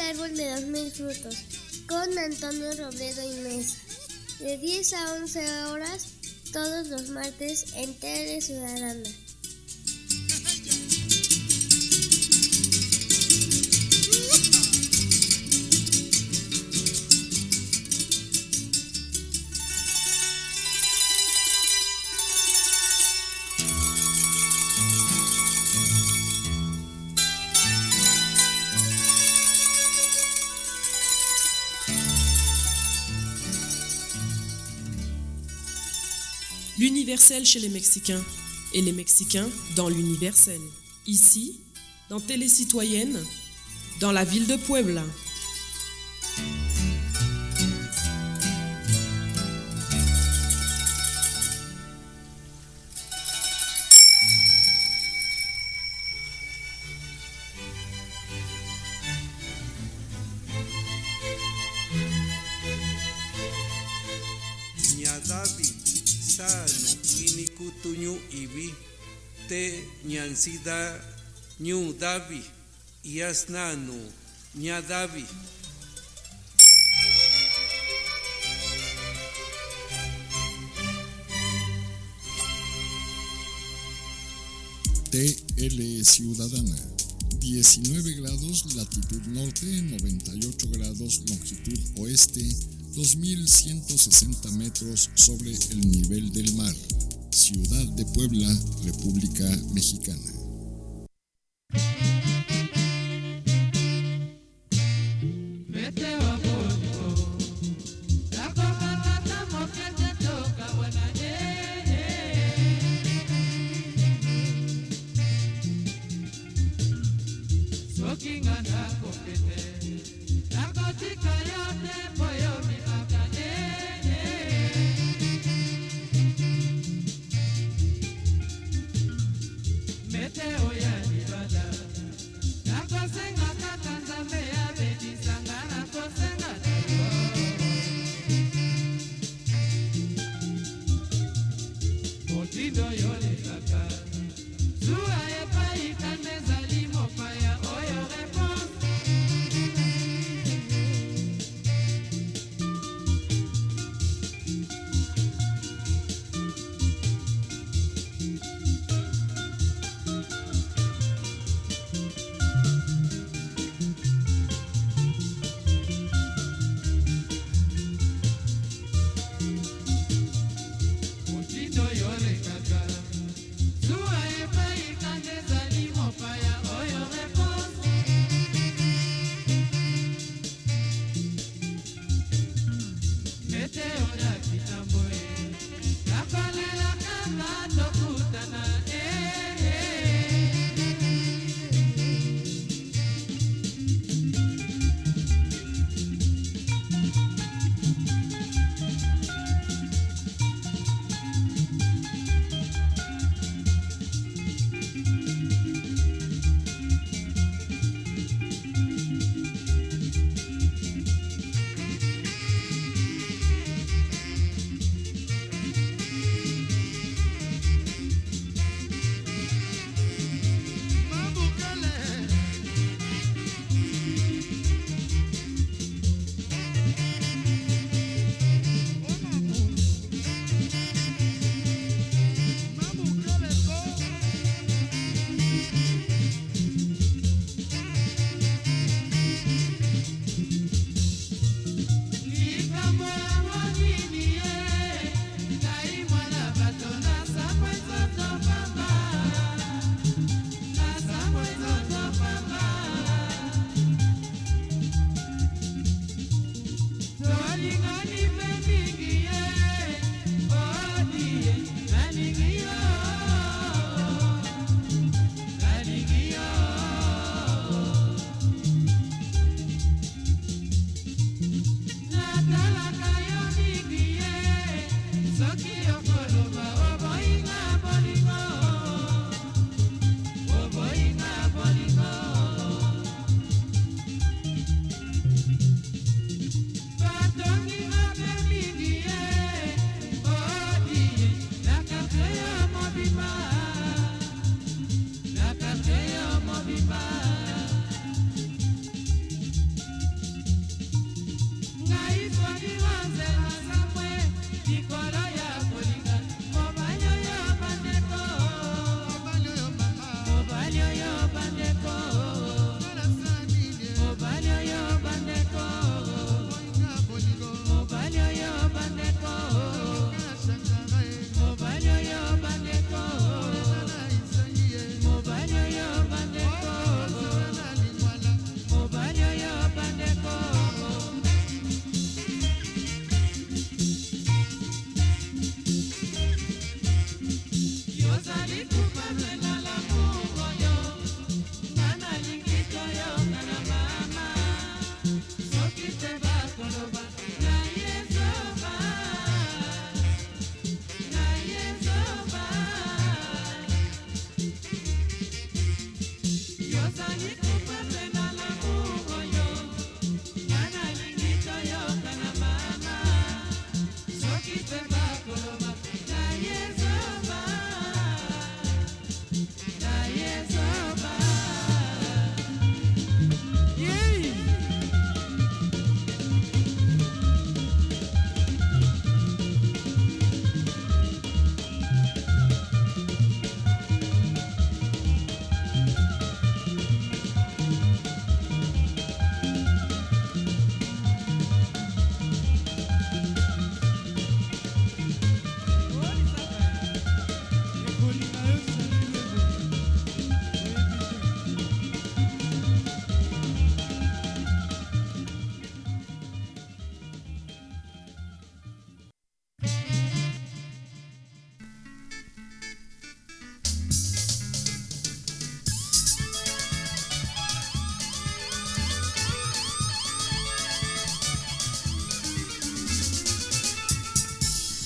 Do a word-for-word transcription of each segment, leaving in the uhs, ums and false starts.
árbol de los mil frutos, con Antonio Robledo y Mesa, de diez a once horas, todos los martes en Tele Ciudadana. L'universel chez les Mexicains et les Mexicains dans l'universel. Ici, dans Télé Citoyenne, dans la ville de Puebla. Tunyu ibi te nyansida nyu davi yasnanu nyadavi. T L Ciudadana, diecinueve grados latitud norte, noventa y ocho grados longitud oeste, dos mil ciento sesenta metros sobre el nivel del mar. Ciudad de Puebla, República Mexicana.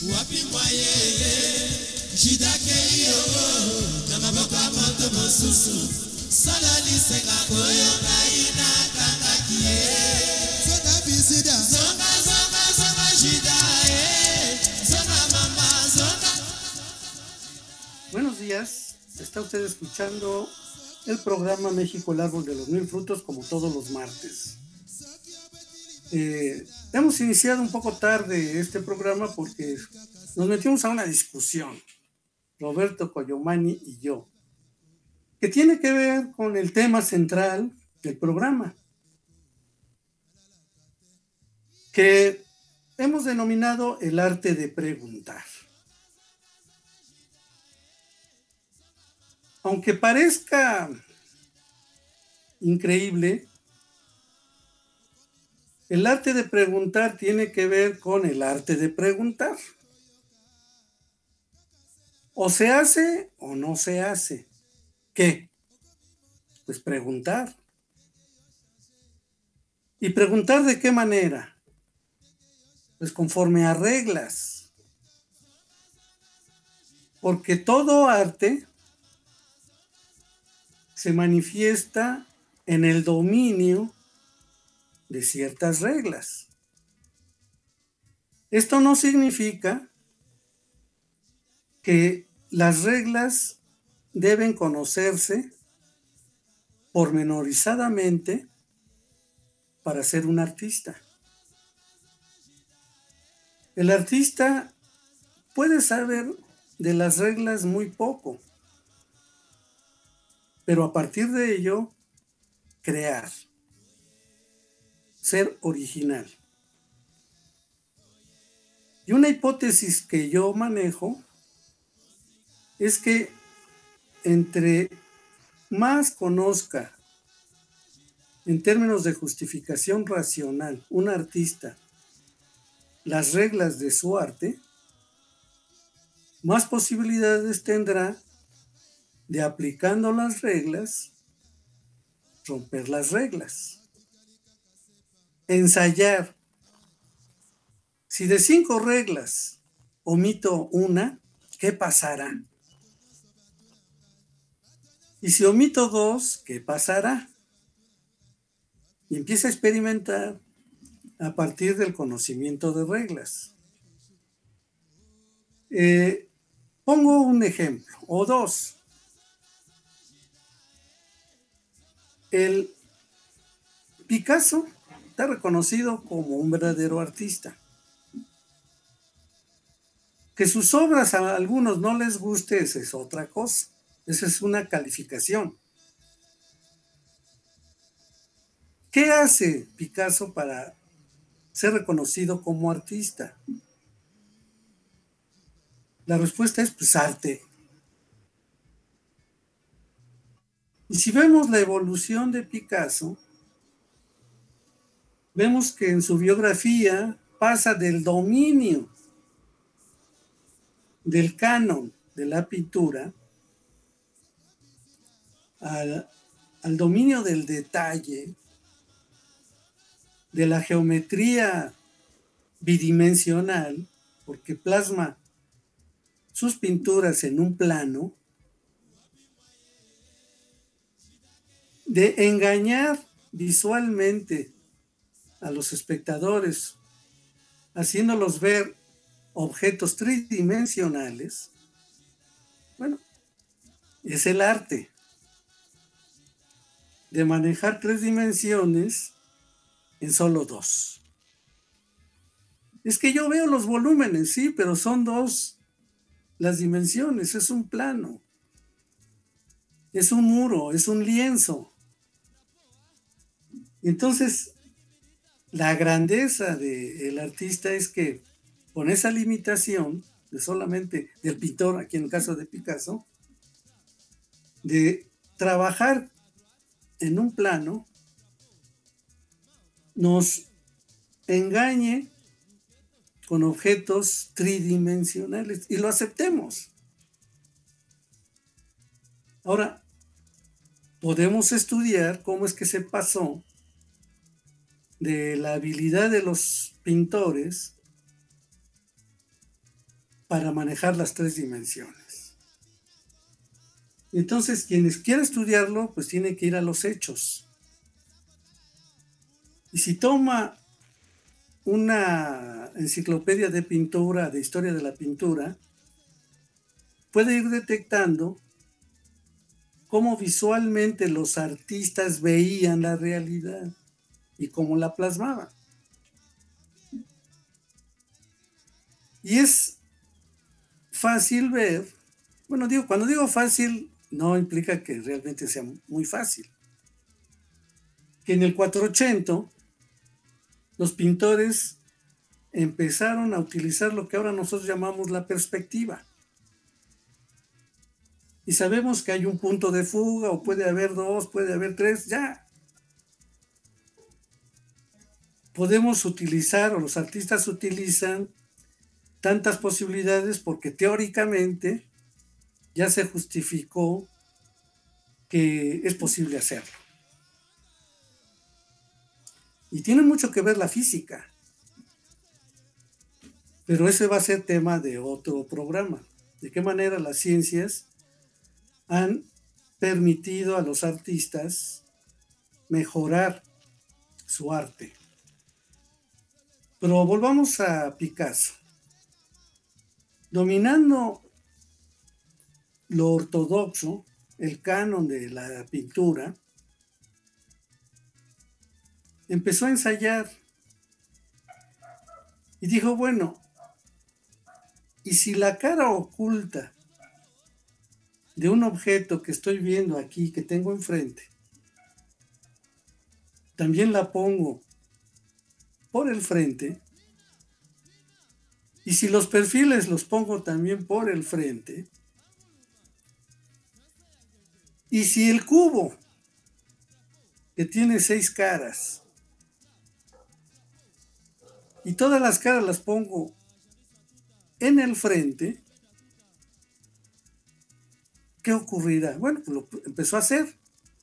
Buenos días, está usted escuchando el programa México, el árbol de los mil frutos, como todos los martes. Eh, hemos iniciado un poco tarde este programa porque nos metimos a una discusión, Roberto Coyomani y yo, que tiene que ver con el tema central del programa, que hemos denominado el arte de preguntar. Aunque parezca increíble, el arte de preguntar tiene que ver con el arte de preguntar. O se hace o no se hace. ¿Qué? Pues preguntar. ¿Y preguntar de qué manera? Pues conforme a reglas. Porque todo arte se manifiesta en el dominio de ciertas reglas. Esto no significa que las reglas deben conocerse pormenorizadamente para ser un artista. El artista puede saber de las reglas muy poco, pero a partir de ello, crear, ser original. Y una hipótesis que yo manejo es que entre más conozca en términos de justificación racional un artista las reglas de su arte, más posibilidades tendrá de, aplicando las reglas, romper las reglas. Ensayar. Si de cinco reglas omito una, ¿qué pasará? Y si omito dos, ¿qué pasará? Y empieza a experimentar a partir del conocimiento de reglas. Eh, pongo un ejemplo, o dos. El Picasso está reconocido como un verdadero artista. Que sus obras a algunos no les guste, esa es otra cosa. Esa es una calificación. ¿Qué hace Picasso para ser reconocido como artista? La respuesta es pues arte. Y si vemos la evolución de Picasso, vemos que en su biografía pasa del dominio del canon de la pintura al, al dominio del detalle, de la geometría bidimensional, porque plasma sus pinturas en un plano, de engañar visualmente a los espectadores, haciéndolos ver objetos tridimensionales. Bueno, es el arte de manejar tres dimensiones en solo dos. Es que yo veo los volúmenes, sí, pero son dos las dimensiones, es un plano, es un muro, es un lienzo. Entonces, la grandeza del artista es que con esa limitación de solamente del pintor, aquí en el caso de Picasso, de trabajar en un plano, nos engañe con objetos tridimensionales y lo aceptemos. Ahora, podemos estudiar cómo es que se pasó de la habilidad de los pintores para manejar las tres dimensiones. Entonces, quienes quieran estudiarlo, pues tiene que ir a los hechos. Y si toma una enciclopedia de pintura, de historia de la pintura, puede ir detectando cómo visualmente los artistas veían la realidad y cómo la plasmaban. Y es fácil ver, bueno, digo, cuando digo fácil, no implica que realmente sea muy fácil. Que en el cuatrocientos ochenta, los pintores empezaron a utilizar lo que ahora nosotros llamamos la perspectiva. Y sabemos que hay un punto de fuga, o puede haber dos, puede haber tres, ya. Podemos utilizar, o los artistas utilizan, tantas posibilidades porque teóricamente ya se justificó que es posible hacerlo. Y tiene mucho que ver la física. Pero ese va a ser tema de otro programa. De qué manera las ciencias han permitido a los artistas mejorar su arte. Pero volvamos a Picasso. Dominando lo ortodoxo, el canon de la pintura, empezó a ensayar y dijo, bueno, ¿y si la cara oculta de un objeto que estoy viendo aquí, que tengo enfrente, también la pongo por el frente? Y si los perfiles los pongo también por el frente, y si el cubo, que tiene seis caras, y todas las caras las pongo en el frente, ¿qué ocurrirá? Bueno, pues lo empezó a hacer.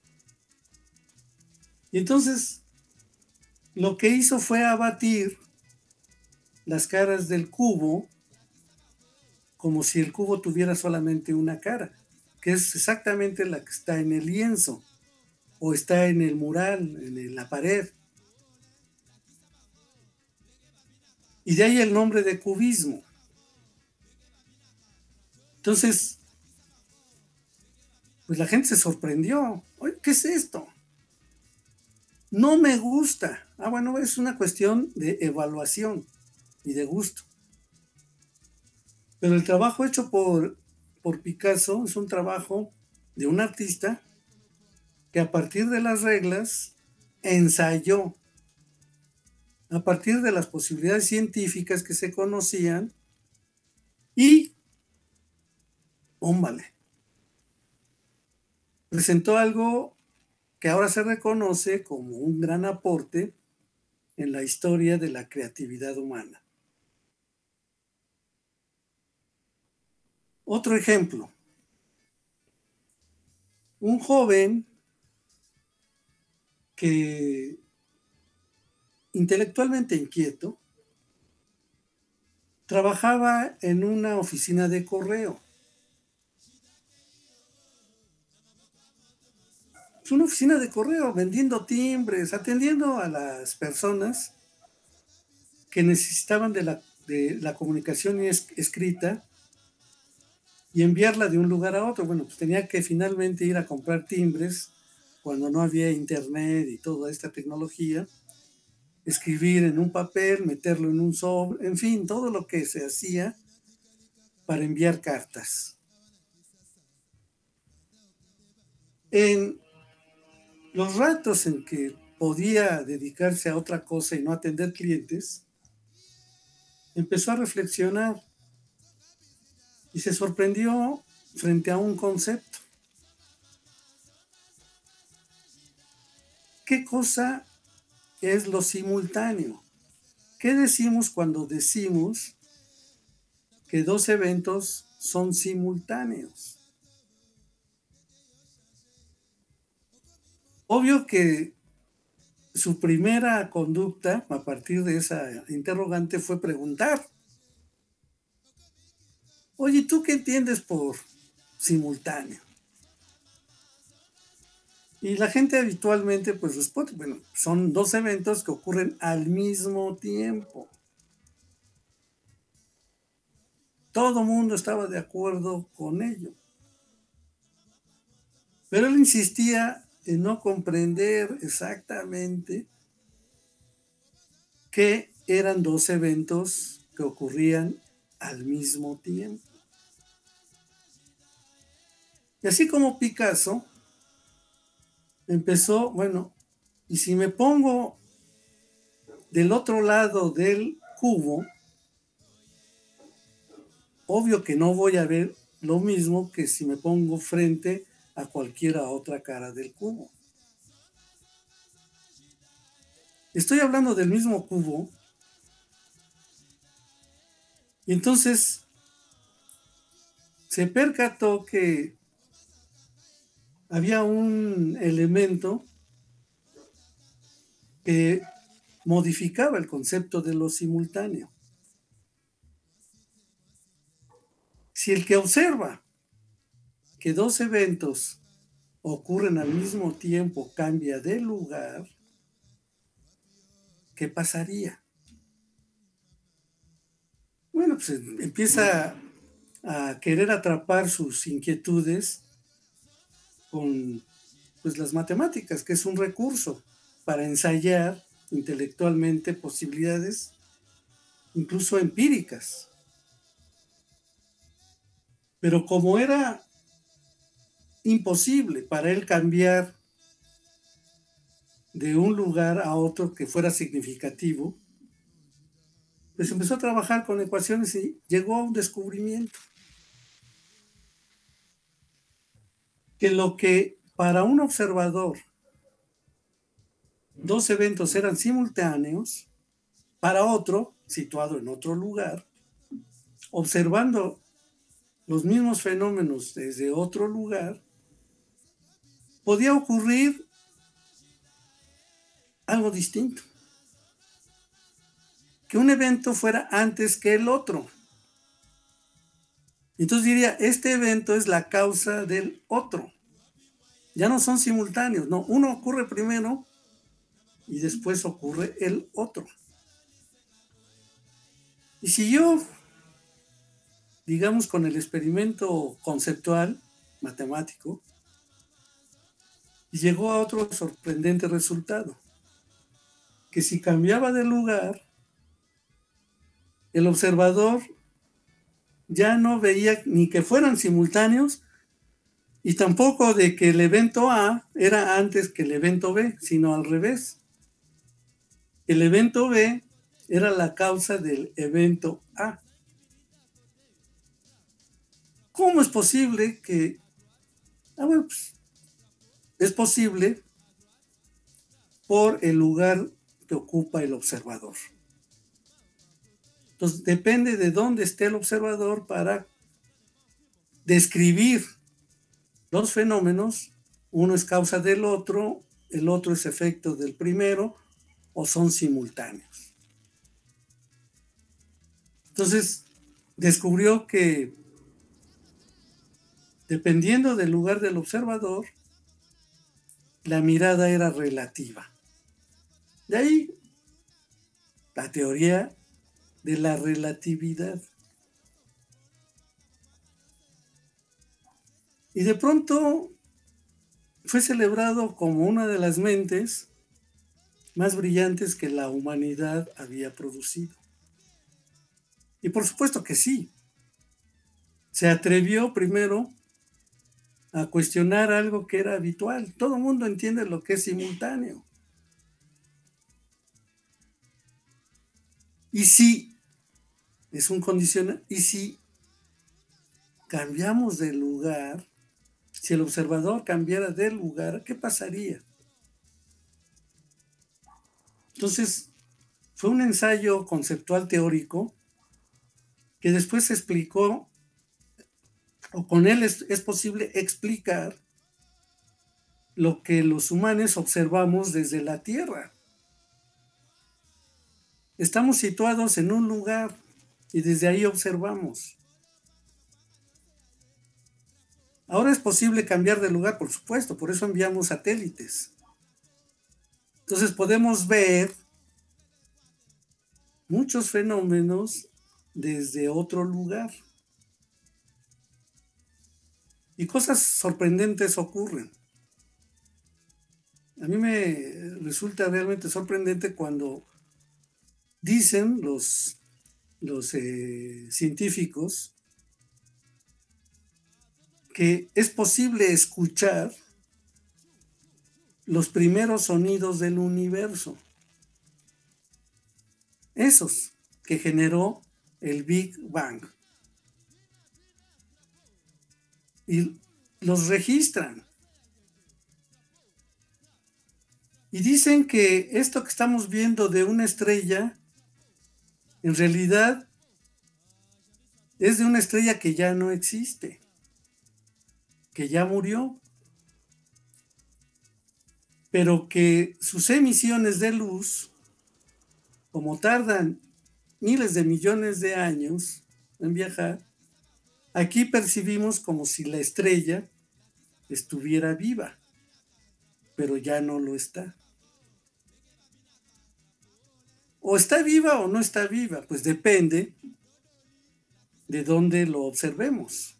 Y entonces, lo que hizo fue abatir las caras del cubo como si el cubo tuviera solamente una cara, que es exactamente la que está en el lienzo o está en el mural, en la pared. Y de ahí el nombre de cubismo. Entonces, pues la gente se sorprendió. Oye, ¿qué es esto? No me gusta. Ah, bueno, es una cuestión de evaluación y de gusto. Pero el trabajo hecho por, por Picasso es un trabajo de un artista que a partir de las reglas ensayó, a partir de las posibilidades científicas que se conocían, y, ómbale, presentó algo que ahora se reconoce como un gran aporte en la historia de la creatividad humana. Otro ejemplo. Un joven que intelectualmente inquieto trabajaba en una oficina de correo. Es una oficina de correo vendiendo timbres, atendiendo a las personas que necesitaban de la, de la comunicación es, escrita y enviarla de un lugar a otro. Bueno, pues tenía que finalmente ir a comprar timbres cuando no había internet y toda esta tecnología, escribir en un papel, meterlo en un sobre, en fin, todo lo que se hacía para enviar cartas. En los ratos en que podía dedicarse a otra cosa y no atender clientes, empezó a reflexionar y se sorprendió frente a un concepto. ¿Qué cosa es lo simultáneo? ¿Qué decimos cuando decimos que dos eventos son simultáneos? Obvio que su primera conducta a partir de esa interrogante fue preguntar. Oye, ¿tú qué entiendes por simultáneo? Y la gente habitualmente pues responde, bueno, son dos eventos que ocurren al mismo tiempo. Todo el mundo estaba de acuerdo con ello. Pero él insistía en no comprender exactamente que eran dos eventos que ocurrían al mismo tiempo. Y así como Picasso empezó, bueno, y si me pongo del otro lado del cubo, obvio que no voy a ver lo mismo que si me pongo frente a cualquiera otra cara del cubo. Estoy hablando del mismo cubo. Y entonces se percató que había un elemento que modificaba el concepto de lo simultáneo. Si el que observa que dos eventos ocurren al mismo tiempo cambia de lugar, ¿qué pasaría? Bueno, pues empieza a querer atrapar sus inquietudes con pues, las matemáticas, que es un recurso para ensayar intelectualmente posibilidades incluso empíricas. Pero como era imposible para él cambiar de un lugar a otro que fuera significativo, pues empezó a trabajar con ecuaciones y llegó a un descubrimiento. Que lo que para un observador dos eventos eran simultáneos, para otro, situado en otro lugar, observando los mismos fenómenos desde otro lugar, podía ocurrir algo distinto. Que un evento fuera antes que el otro. Entonces diría, este evento es la causa del otro. Ya no son simultáneos, no, uno ocurre primero y después ocurre el otro. Y siguió, digamos, con el experimento conceptual, matemático, y llegó a otro sorprendente resultado, que si cambiaba de lugar, el observador ya no veía ni que fueran simultáneos y tampoco de que el evento A era antes que el evento B, sino al revés. El evento B era la causa del evento A. ¿Cómo es posible que... Ah, bueno, pues, es posible por el lugar que ocupa el observador. Entonces, depende de dónde esté el observador para describir los fenómenos. Uno es causa del otro, el otro es efecto del primero, o son simultáneos. Entonces, descubrió que dependiendo del lugar del observador, la mirada era relativa. De ahí la teoría de la relatividad. Y de pronto fue celebrado como una de las mentes más brillantes que la humanidad había producido. Y por supuesto que sí. Se atrevió primero a cuestionar algo que era habitual. Todo el mundo entiende lo que es simultáneo. Y si es un condicional, y si cambiamos de lugar, si el observador cambiara de lugar, ¿qué pasaría? Entonces, fue un ensayo conceptual teórico que después se explicó, o con él es, es posible explicar lo que los humanos observamos desde la Tierra. Estamos situados en un lugar y desde ahí observamos. Ahora es posible cambiar de lugar, por supuesto, por eso enviamos satélites. Entonces podemos ver muchos fenómenos desde otro lugar. Y cosas sorprendentes ocurren. A mí me resulta realmente sorprendente cuando dicen los, los eh, científicos que es posible escuchar los primeros sonidos del universo. Esos que generó el Big Bang. Y los registran. Y dicen que esto que estamos viendo de una estrella, en realidad es de una estrella que ya no existe, que ya murió, pero que sus emisiones de luz, como tardan miles de millones de años en viajar, aquí percibimos como si la estrella estuviera viva, pero ya no lo está. O está viva o no está viva, pues depende de dónde lo observemos.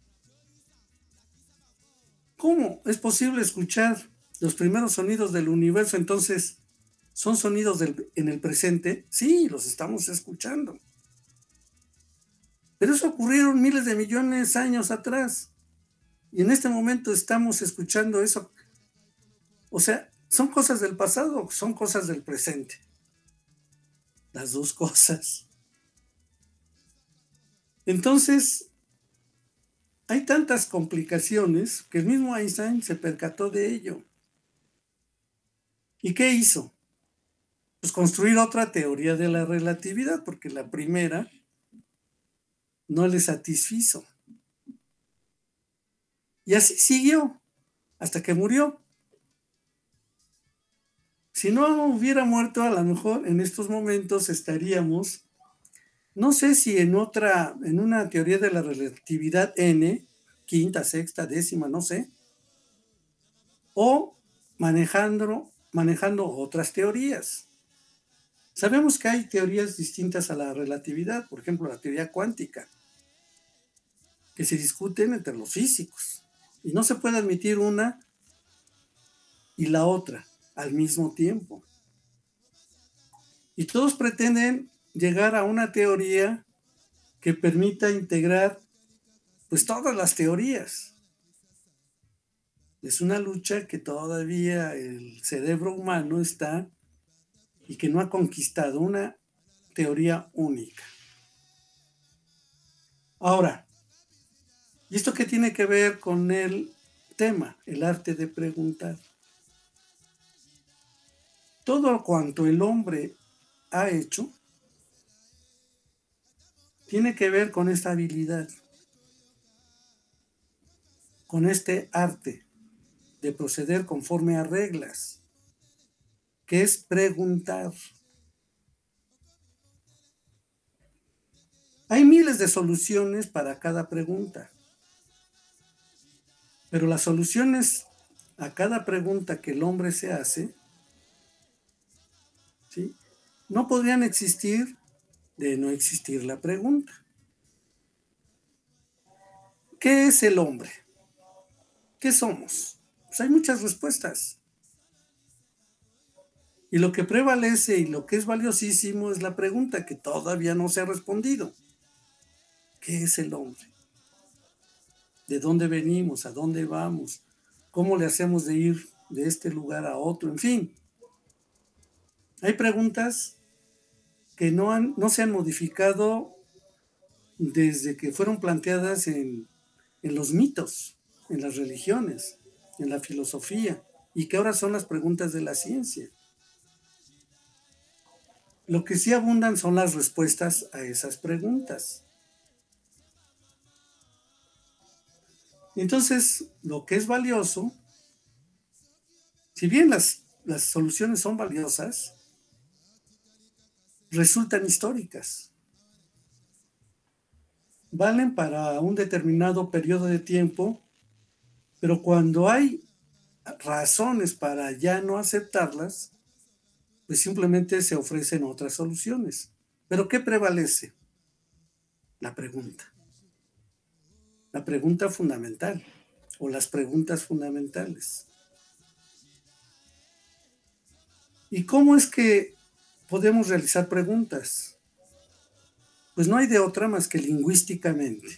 ¿Cómo es posible escuchar los primeros sonidos del universo? Entonces, ¿son sonidos del, en el presente? Sí, los estamos escuchando. Pero eso ocurrieron miles de millones de años atrás. Y en este momento estamos escuchando eso. O sea, ¿son cosas del pasado o son cosas del presente? Las dos cosas. Entonces, hay tantas complicaciones que el mismo Einstein se percató de ello. ¿Y qué hizo? Pues construir otra teoría de la relatividad, porque la primera no le satisfizo. Y así siguió, hasta que murió. Si no hubiera muerto, a lo mejor en estos momentos estaríamos, no sé si en otra, en una teoría de la relatividad N, quinta, sexta, décima, no sé, o manejando, manejando otras teorías. Sabemos que hay teorías distintas a la relatividad, por ejemplo, la teoría cuántica, que se discuten entre los físicos, y no se puede admitir una y la otra al mismo tiempo. Y todos pretenden llegar a una teoría que permita integrar pues todas las teorías. Es una lucha que todavía el cerebro humano está y que no ha conquistado una teoría única. Ahora, ¿y esto qué tiene que ver con el tema, el arte de preguntar? Todo cuanto el hombre ha hecho tiene que ver con esta habilidad, con este arte de proceder conforme a reglas, que es preguntar. Hay miles de soluciones para cada pregunta, pero las soluciones a cada pregunta que el hombre se hace, ¿sí?, no podrían existir de no existir la pregunta. ¿Qué es el hombre? ¿Qué somos? Pues hay muchas respuestas. Y lo que prevalece y lo que es valiosísimo es la pregunta que todavía no se ha respondido. ¿Qué es el hombre? ¿De dónde venimos? ¿A dónde vamos? ¿Cómo le hacemos de ir de este lugar a otro? En fin, hay preguntas que no, han, no se han modificado desde que fueron planteadas en, en los mitos, en las religiones, en la filosofía, y que ahora son las preguntas de la ciencia. Lo que sí abundan son las respuestas a esas preguntas. Entonces, lo que es valioso, si bien las, las soluciones son valiosas, resultan históricas. Valen para un determinado periodo de tiempo Pero cuando hay razones para ya no aceptarlas, pues simplemente se ofrecen otras soluciones. ¿Pero qué prevalece? La pregunta. La pregunta fundamental o las preguntas fundamentales. ¿Y cómo es que podemos realizar preguntas? Pues no hay de otra más que lingüísticamente.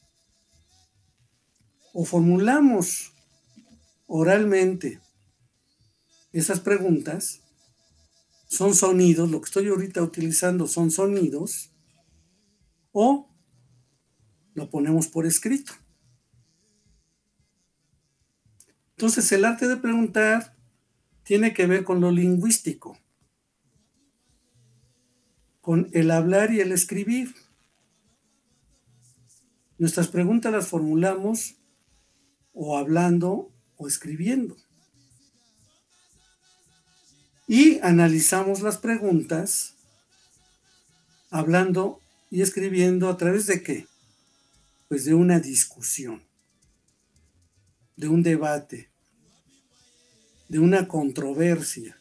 O formulamos oralmente esas preguntas, son sonidos, lo que estoy ahorita utilizando son sonidos, o lo ponemos por escrito. Entonces el arte de preguntar tiene que ver con lo lingüístico, con el hablar y el escribir. Nuestras preguntas las formulamos o hablando o escribiendo. Y analizamos las preguntas hablando y escribiendo a través de qué? Pues de una discusión, de un debate, de una controversia.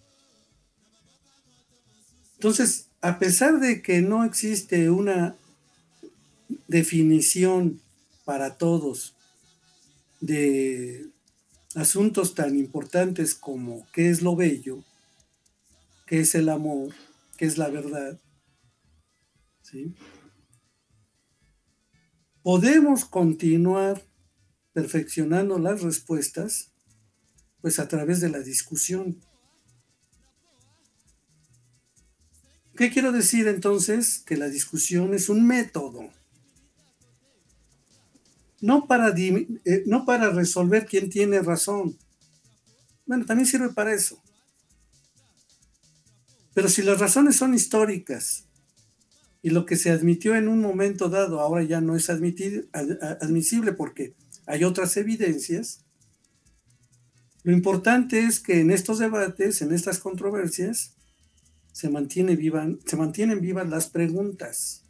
Entonces, a pesar de que no existe una definición para todos de asuntos tan importantes como qué es lo bello, qué es el amor, qué es la verdad, ¿sí? Podemos continuar perfeccionando las respuestas, pues a través de la discusión. ¿Qué quiero decir entonces? Que la discusión es un método. No para, eh, no para resolver quién tiene razón. Bueno, también sirve para eso. Pero si las razones son históricas y lo que se admitió en un momento dado ahora ya no es admitir, ad, admisible porque hay otras evidencias, lo importante es que en estos debates, en estas controversias, se, mantiene viva, se mantienen vivas las preguntas.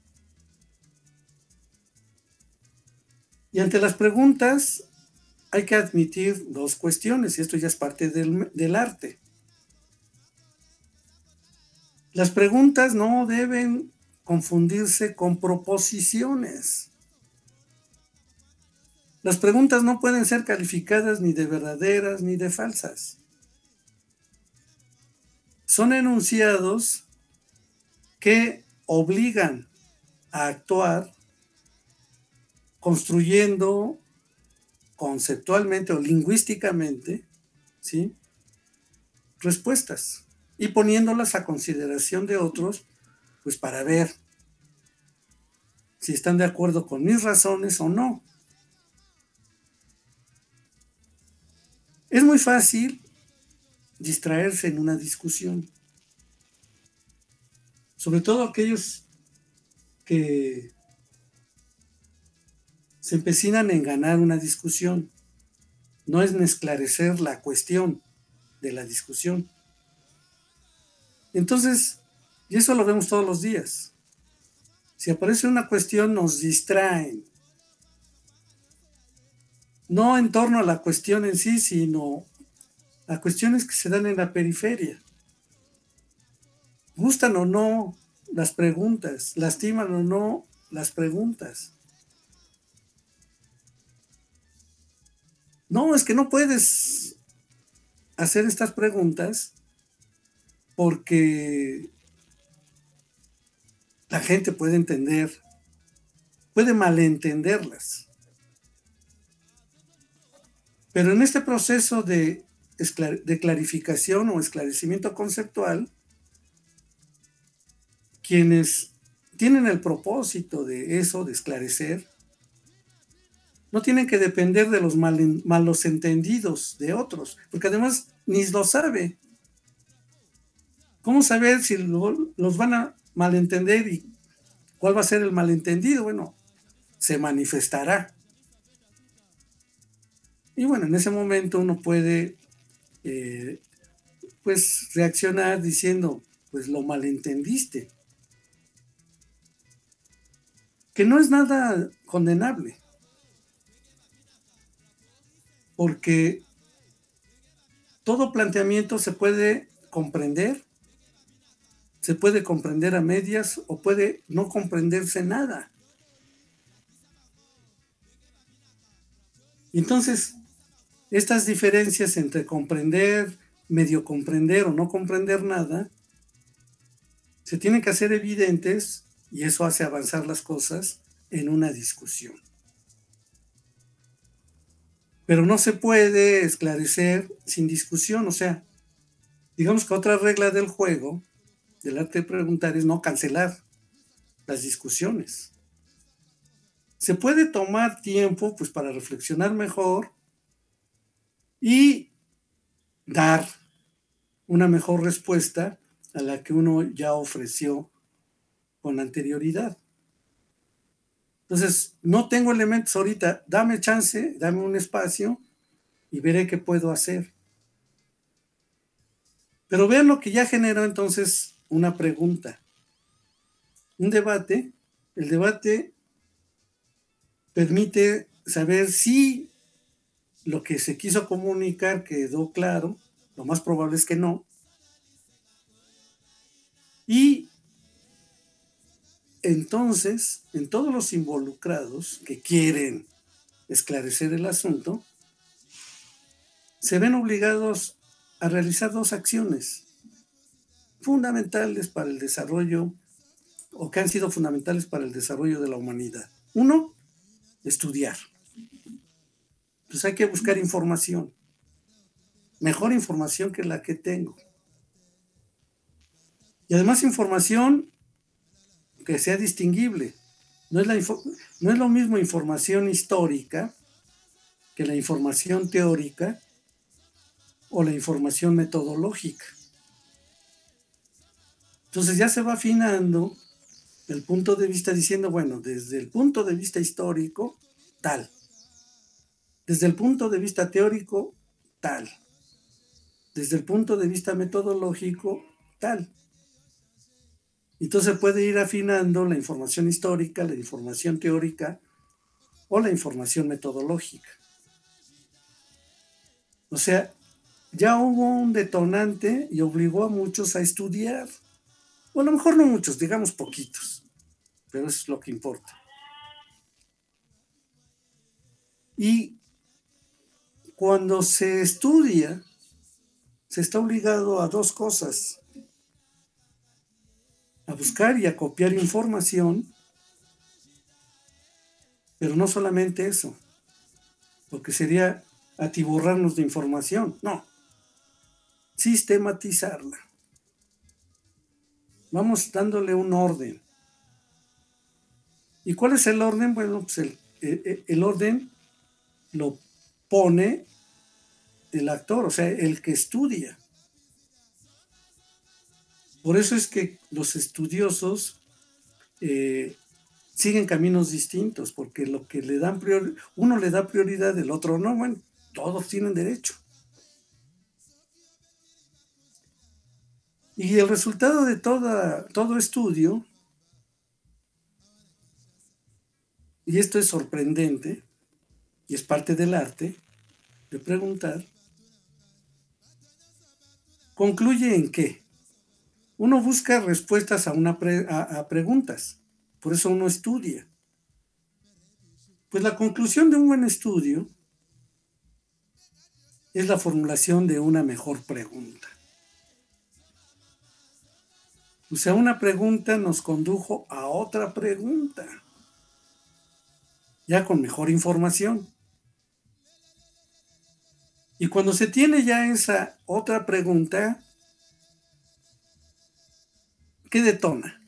Y ante las preguntas hay que admitir dos cuestiones, y esto ya es parte del, del arte. Las preguntas no deben confundirse con proposiciones. Las preguntas no pueden ser calificadas ni de verdaderas ni de falsas. Son enunciados que obligan a actuar construyendo conceptualmente o lingüísticamente, ¿sí?, respuestas y poniéndolas a consideración de otros, pues para ver si están de acuerdo con mis razones o no. Es muy fácil distraerse en una discusión, sobre todo aquellos que se empecinan en ganar una discusión. No es en esclarecer la cuestión de la discusión. Entonces, y eso lo vemos todos los días. Si aparece una cuestión, nos distraen. No en torno a la cuestión en sí, sino a cuestiones que se dan en la periferia. Gustan o no las preguntas, lastiman o no las preguntas. No, es que no puedes hacer estas preguntas porque la gente puede entender, puede malentenderlas. Pero en este proceso de, de clarificación o esclarecimiento conceptual, quienes tienen el propósito de eso, de esclarecer, no tienen que depender de los mal, malos entendidos de otros, porque además ni lo sabe. ¿Cómo saber si lo, los van a malentender y cuál va a ser el malentendido? Bueno, se manifestará. Y bueno, en ese momento uno puede eh, pues reaccionar diciendo, pues lo malentendiste. Que no es nada condenable. porque todo planteamiento se puede comprender, se puede comprender a medias o puede no comprenderse nada. Entonces, estas diferencias entre comprender, medio comprender o no comprender nada, se tienen que hacer evidentes y eso hace avanzar las cosas en una discusión. Pero no se puede esclarecer sin discusión, o sea, digamos que otra regla del juego, del arte de preguntar, es no cancelar las discusiones. Se puede tomar tiempo pues para reflexionar mejor y dar una mejor respuesta a la que uno ya ofreció con anterioridad. Entonces, no tengo elementos ahorita, dame chance, dame un espacio y veré qué puedo hacer. Pero vean lo que ya generó entonces una pregunta. Un debate, el debate permite saber si lo que se quiso comunicar quedó claro, lo más probable es que no, y entonces, en todos los involucrados que quieren esclarecer el asunto, se ven obligados a realizar dos acciones fundamentales para el desarrollo, o que han sido fundamentales para el desarrollo de la humanidad. Uno, estudiar. Pues hay que buscar información, mejor información que la que tengo. Y además información que sea distinguible. No es, la no es lo mismo información histórica que la información teórica o la información metodológica. Entonces ya se va afinando el punto de vista diciendo, bueno, desde el punto de vista histórico, tal. Desde el punto de vista teórico, tal. Desde el punto de vista metodológico, tal. Entonces puede ir afinando la información histórica, la información teórica o la información metodológica. O sea, ya hubo un detonante y obligó a muchos a estudiar. O a lo mejor no muchos, digamos poquitos, pero eso es lo que importa. Y cuando se estudia, se está obligado a dos cosas: a buscar y a copiar información, pero no solamente eso, porque sería atiborrarnos de información, no, sistematizarla. Vamos dándole un orden. ¿Y cuál es el orden? Bueno, pues el, el, el orden lo pone el actor, o sea, el que estudia. Por eso es que los estudiosos eh, siguen caminos distintos, porque lo que le dan prior, uno le da prioridad, el otro no. Bueno, todos tienen derecho. Y el resultado de toda, todo estudio, y esto es sorprendente, y es parte del arte de preguntar, concluye en qué. Uno busca respuestas a, una pre, a, a preguntas, por eso uno estudia. Pues la conclusión de un buen estudio es la formulación de una mejor pregunta. O sea, una pregunta nos condujo a otra pregunta, ya con mejor información. Y cuando se tiene ya esa otra pregunta, ¿qué detona?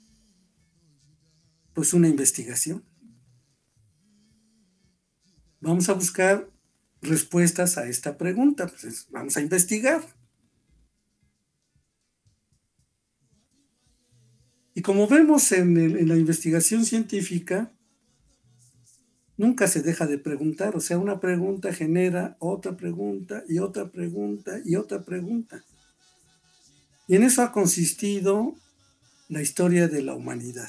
Pues una investigación. Vamos a buscar respuestas a esta pregunta, pues vamos a investigar. Y como vemos en, el, en la investigación científica, nunca se deja de preguntar, o sea, una pregunta genera otra pregunta y otra pregunta y otra pregunta. Y en eso ha consistido la historia de la humanidad.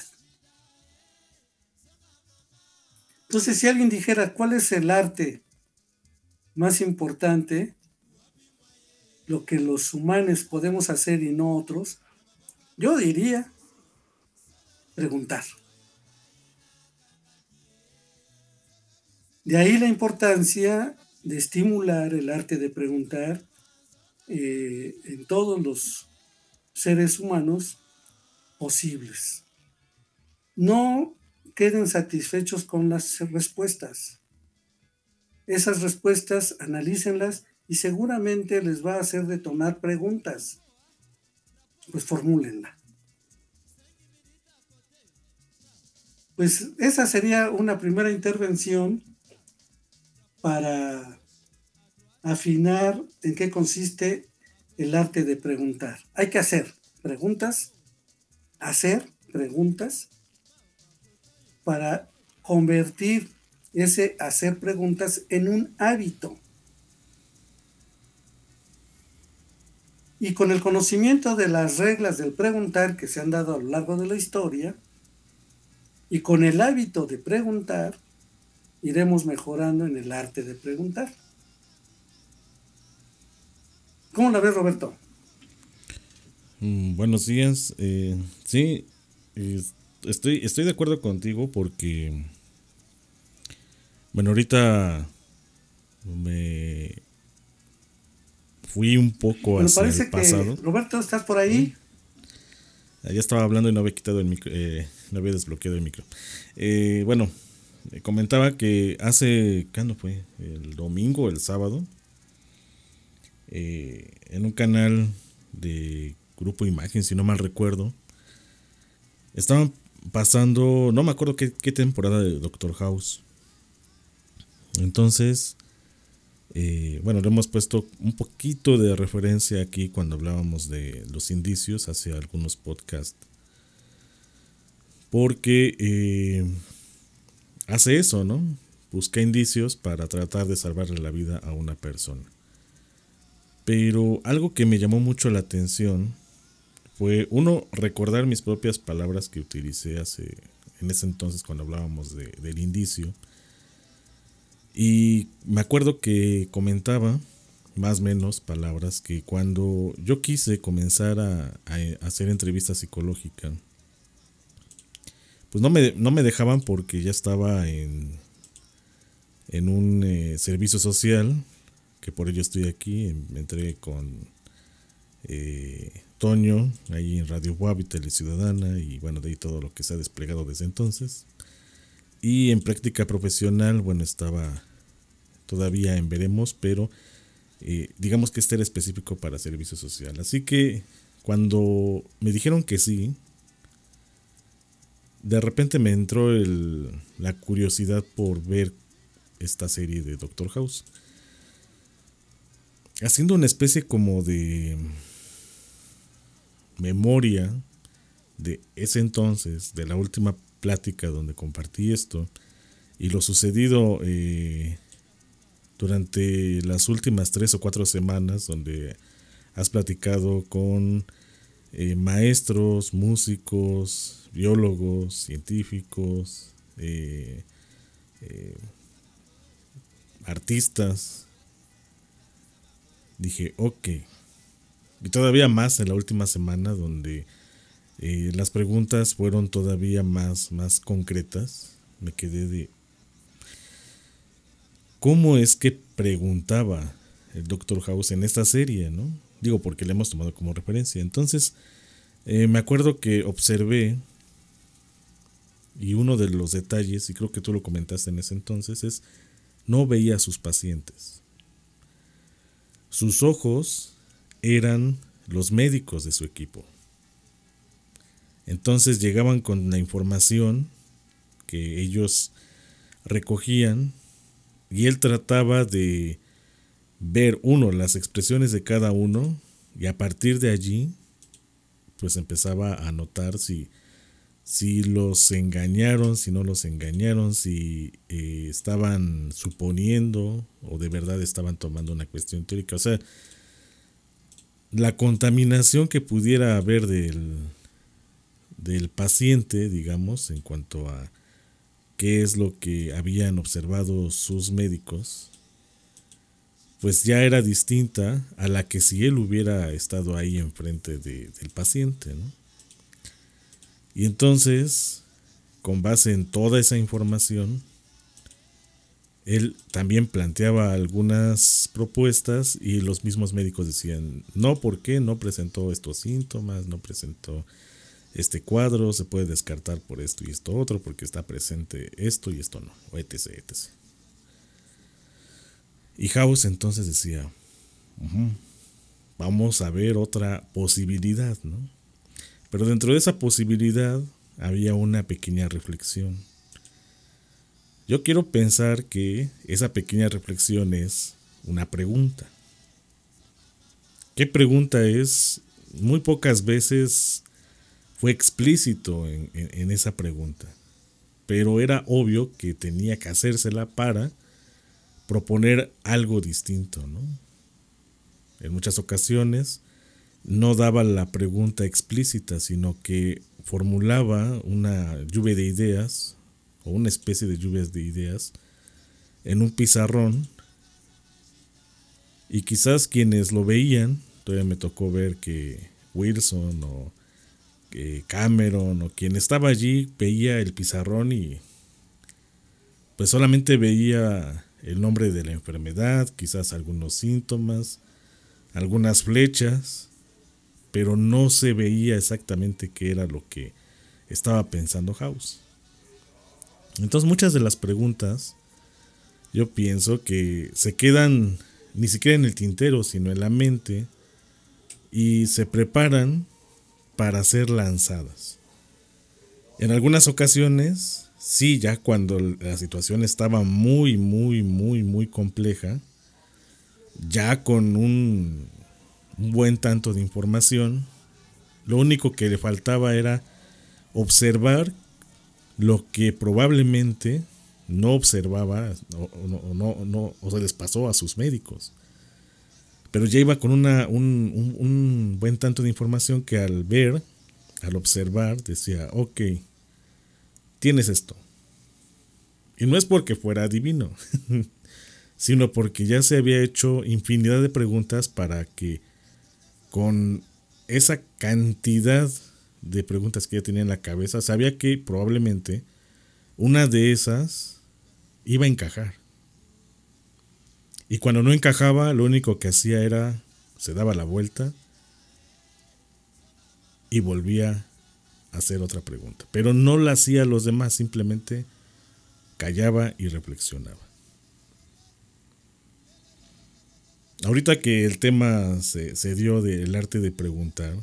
Entonces, si alguien dijera, ¿cuál es el arte más importante, lo que los humanos podemos hacer y no otros, yo diría preguntar. De ahí la importancia de estimular el arte de preguntar eh, en todos los seres humanos posibles. No queden satisfechos con las respuestas. Esas respuestas, analícenlas y seguramente les va a hacer detonar preguntas. Pues formúlenla. Pues esa sería una primera intervención para afinar en qué consiste el arte de preguntar. Hay que hacer preguntas, hacer preguntas para convertir ese hacer preguntas en un hábito. Y con el conocimiento de las reglas del preguntar que se han dado a lo largo de la historia, y con el hábito de preguntar, iremos mejorando en el arte de preguntar. ¿Cómo la ves, Roberto? Mm, buenos días. Eh, sí, eh, estoy, estoy de acuerdo contigo porque, bueno, ahorita me fui un poco Bueno, hacia parece el pasado. que, Roberto, ¿estás por ahí? ¿Sí? Ya estaba hablando y no había quitado el micro, eh, no había desbloqueado el micro. Eh, bueno, comentaba que hace, ¿cuándo fue? El domingo o el sábado, eh, en un canal de Grupo Imagen, si no mal recuerdo, estaban pasando, no me acuerdo qué, qué temporada de Doctor House. Entonces, eh, bueno, le hemos puesto un poquito de referencia aquí cuando hablábamos de los indicios hacia algunos podcasts. Porque eh, hace eso, ¿no? Busca indicios para tratar de salvarle la vida a una persona. Pero algo que me llamó mucho la atención fue, uno, recordar mis propias palabras que utilicé hace, en ese entonces cuando hablábamos de, del indicio. Y me acuerdo que comentaba, más o menos palabras, que cuando yo quise comenzar a, a hacer entrevistas psicológicas, pues no me, no me dejaban porque ya estaba en, en un eh, servicio social, que por ello estoy aquí. Me entré con eh, Toño, ahí en Radio Wab y Tele Ciudadana, y bueno, de ahí todo lo que se ha desplegado desde entonces. Y en práctica profesional, bueno, estaba todavía en veremos, pero eh, digamos que este era específico para servicio social. Así que cuando me dijeron que sí, de repente me entró el, la curiosidad por ver esta serie de Doctor House. Haciendo una especie como de memoria de ese entonces, de la última plática donde compartí esto, y lo sucedido eh, durante las últimas tres o cuatro semanas, donde has platicado con eh, maestros, músicos, biólogos, científicos, eh, eh, artistas. Dije, ok. Y todavía más en la última semana, donde eh, las preguntas fueron todavía más, más concretas. Me quedé de, ¿cómo es que preguntaba el Doctor House en esta serie, no? Digo, porque le hemos tomado como referencia. Entonces, eh, me acuerdo que observé, y uno de los detalles, y creo que tú lo comentaste en ese entonces, es no veía a sus pacientes. Sus ojos eran los médicos de su equipo. Entonces llegaban con la información que ellos recogían y él trataba de ver, uno, las expresiones de cada uno, y a partir de allí pues empezaba a notar si, si los engañaron, si no los engañaron, si eh, estaban suponiendo o de verdad estaban tomando una cuestión teórica. O sea, la contaminación que pudiera haber del, del paciente, digamos, en cuanto a qué es lo que habían observado sus médicos, pues ya era distinta a la que si él hubiera estado ahí enfrente de, del paciente, ¿no? Y entonces, con base en toda esa información, él también planteaba algunas propuestas y los mismos médicos decían, no, ¿por qué? No presentó estos síntomas, no presentó este cuadro, se puede descartar por esto y esto otro, porque está presente esto y esto no, o etc, etcétera. Y House entonces decía, uh-huh, vamos a ver otra posibilidad, ¿no? Pero dentro de esa posibilidad había una pequeña reflexión. Yo quiero pensar que esa pequeña reflexión es una pregunta. ¿Qué pregunta es? Muy pocas veces fue explícito en, en, en esa pregunta, pero era obvio que tenía que hacérsela para proponer algo distinto, ¿no? En muchas ocasiones no daba la pregunta explícita, sino que formulaba una lluvia de ideas, o una especie de lluvias de ideas, en un pizarrón, y quizás quienes lo veían, todavía me tocó ver que Wilson o que Cameron o quien estaba allí veía el pizarrón y pues solamente veía el nombre de la enfermedad, quizás algunos síntomas, algunas flechas, pero no se veía exactamente qué era lo que estaba pensando House. Entonces muchas de las preguntas yo pienso que se quedan ni siquiera en el tintero, sino en la mente, y se preparan para ser lanzadas. En algunas ocasiones, sí, ya cuando la situación estaba muy, muy, muy, muy compleja, ya con un, un buen tanto de información, lo único que le faltaba era observar lo que probablemente no observaba o no, no, no, o se les pasó a sus médicos. Pero ya iba con una, un, un, un buen tanto de información que al ver, al observar, decía, ok, tienes esto. Y no es porque fuera adivino, sino porque ya se había hecho infinidad de preguntas para que con esa cantidad de preguntas que ya tenía en la cabeza, sabía que probablemente una de esas iba a encajar. Y cuando no encajaba, lo único que hacía era, se daba la vuelta y volvía a hacer otra pregunta. Pero no la hacía a los demás, simplemente callaba y reflexionaba. Ahorita que el tema se, se dio del arte de preguntar,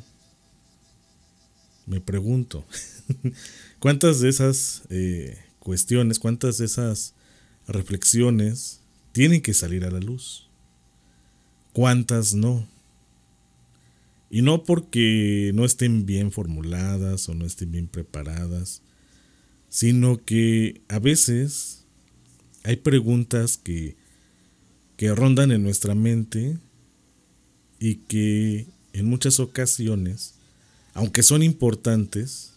me pregunto, ¿cuántas de esas eh, cuestiones, cuántas de esas reflexiones tienen que salir a la luz? ¿Cuántas no? Y no porque no estén bien formuladas o no estén bien preparadas, sino que a veces hay preguntas que, que rondan en nuestra mente y que en muchas ocasiones, aunque son importantes,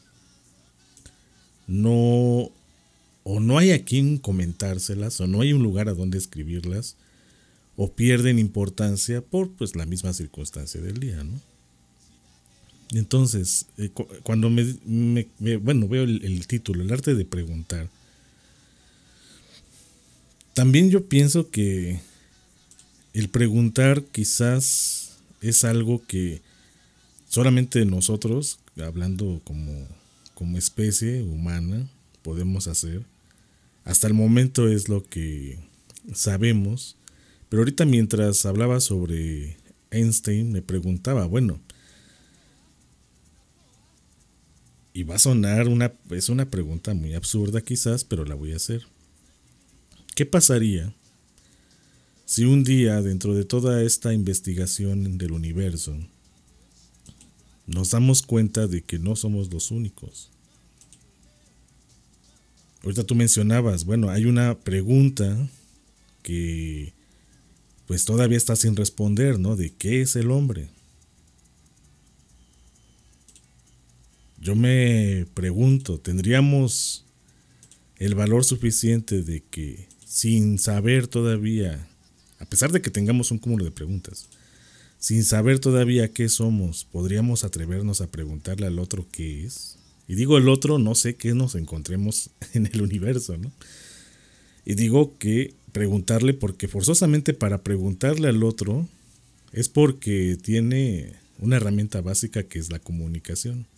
no, o no hay a quien comentárselas, o no hay un lugar a donde escribirlas, o pierden importancia por pues la misma circunstancia del día, ¿no? Entonces, eh, cu- cuando me, me, me- bueno, veo el, el título, el arte de preguntar, también yo pienso que el preguntar quizás es algo que solamente nosotros, hablando como, como especie humana, podemos hacer. Hasta el momento es lo que sabemos. Pero ahorita mientras hablaba sobre Einstein, me preguntaba, bueno, y va a sonar una, es una pregunta muy absurda quizás, pero la voy a hacer. ¿Qué pasaría si un día, dentro de toda esta investigación del universo, nos damos cuenta de que no somos los únicos? Ahorita tú mencionabas, bueno, hay una pregunta que pues todavía está sin responder, ¿no? ¿De qué es el hombre? Yo me pregunto, ¿tendríamos el valor suficiente de que sin saber todavía a pesar de que tengamos un cúmulo de preguntas, sin saber todavía qué somos, ¿podríamos atrevernos a preguntarle al otro qué es? Y digo el otro, no sé qué nos encontremos en el universo, ¿no? Y digo que preguntarle porque forzosamente para preguntarle al otro es porque tiene una herramienta básica que es la comunicación.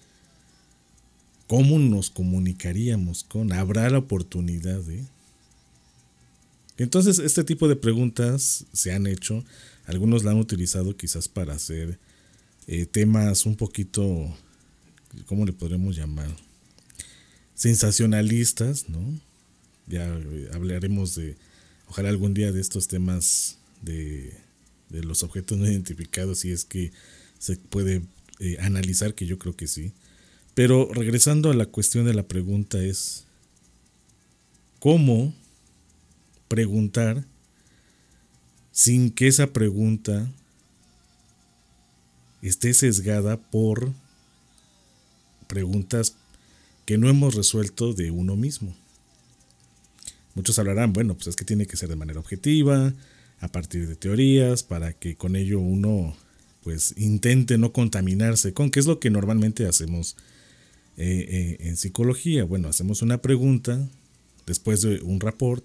¿Cómo nos comunicaríamos con? ¿Habrá la oportunidad de? Entonces, este tipo de preguntas se han hecho. Algunos la han utilizado quizás para hacer eh, temas un poquito, ¿cómo le podremos llamar? Sensacionalistas, ¿no? Ya hablaremos de, ojalá algún día, de estos temas de, de los objetos no identificados, si es que se puede eh, analizar, que yo creo que sí. Pero regresando a la cuestión de la pregunta es, ¿cómo preguntar sin que esa pregunta esté sesgada por preguntas que no hemos resuelto de uno mismo? Muchos hablarán, bueno, pues es que tiene que ser de manera objetiva, a partir de teorías, para que con ello uno pues intente no contaminarse con, que es lo que normalmente hacemos eh, eh, en psicología. Bueno, hacemos una pregunta después de un report,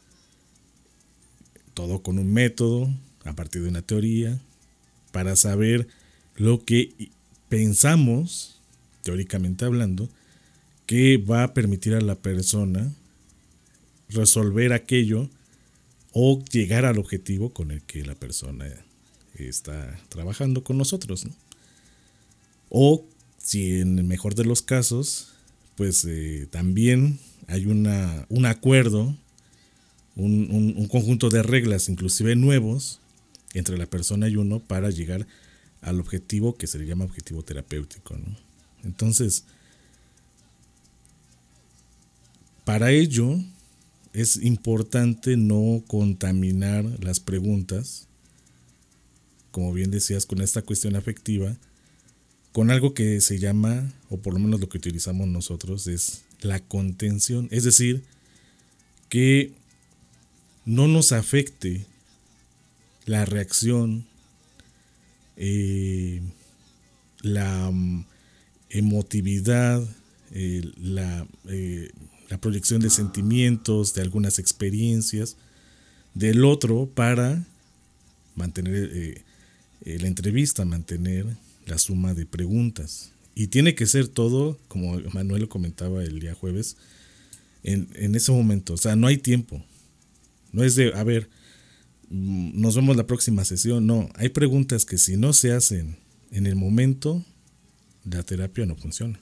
todo con un método, a partir de una teoría, para saber lo que pensamos, teóricamente hablando, que va a permitir a la persona resolver aquello o llegar al objetivo con el que la persona está trabajando con nosotros, ¿no? O si en el mejor de los casos, pues eh, también hay una, un acuerdo, un, un, un conjunto de reglas, inclusive nuevos, entre la persona y uno para llegar al objetivo que se le llama objetivo terapéutico, ¿no? Entonces, para ello es importante no contaminar las preguntas, como bien decías, con esta cuestión afectiva, con algo que se llama, o por lo menos lo que utilizamos nosotros, es la contención. Es decir, que no nos afecte la reacción, eh, la um, emotividad, eh, la, eh, la proyección de sentimientos, de algunas experiencias del otro para mantener eh, eh, la entrevista, mantener la suma de preguntas. Y tiene que ser todo, como Manuel lo comentaba el día jueves, en, en ese momento. O sea, no hay tiempo. No es de, a ver, nos vemos la próxima sesión. No, hay preguntas que si no se hacen en el momento, la terapia no funciona.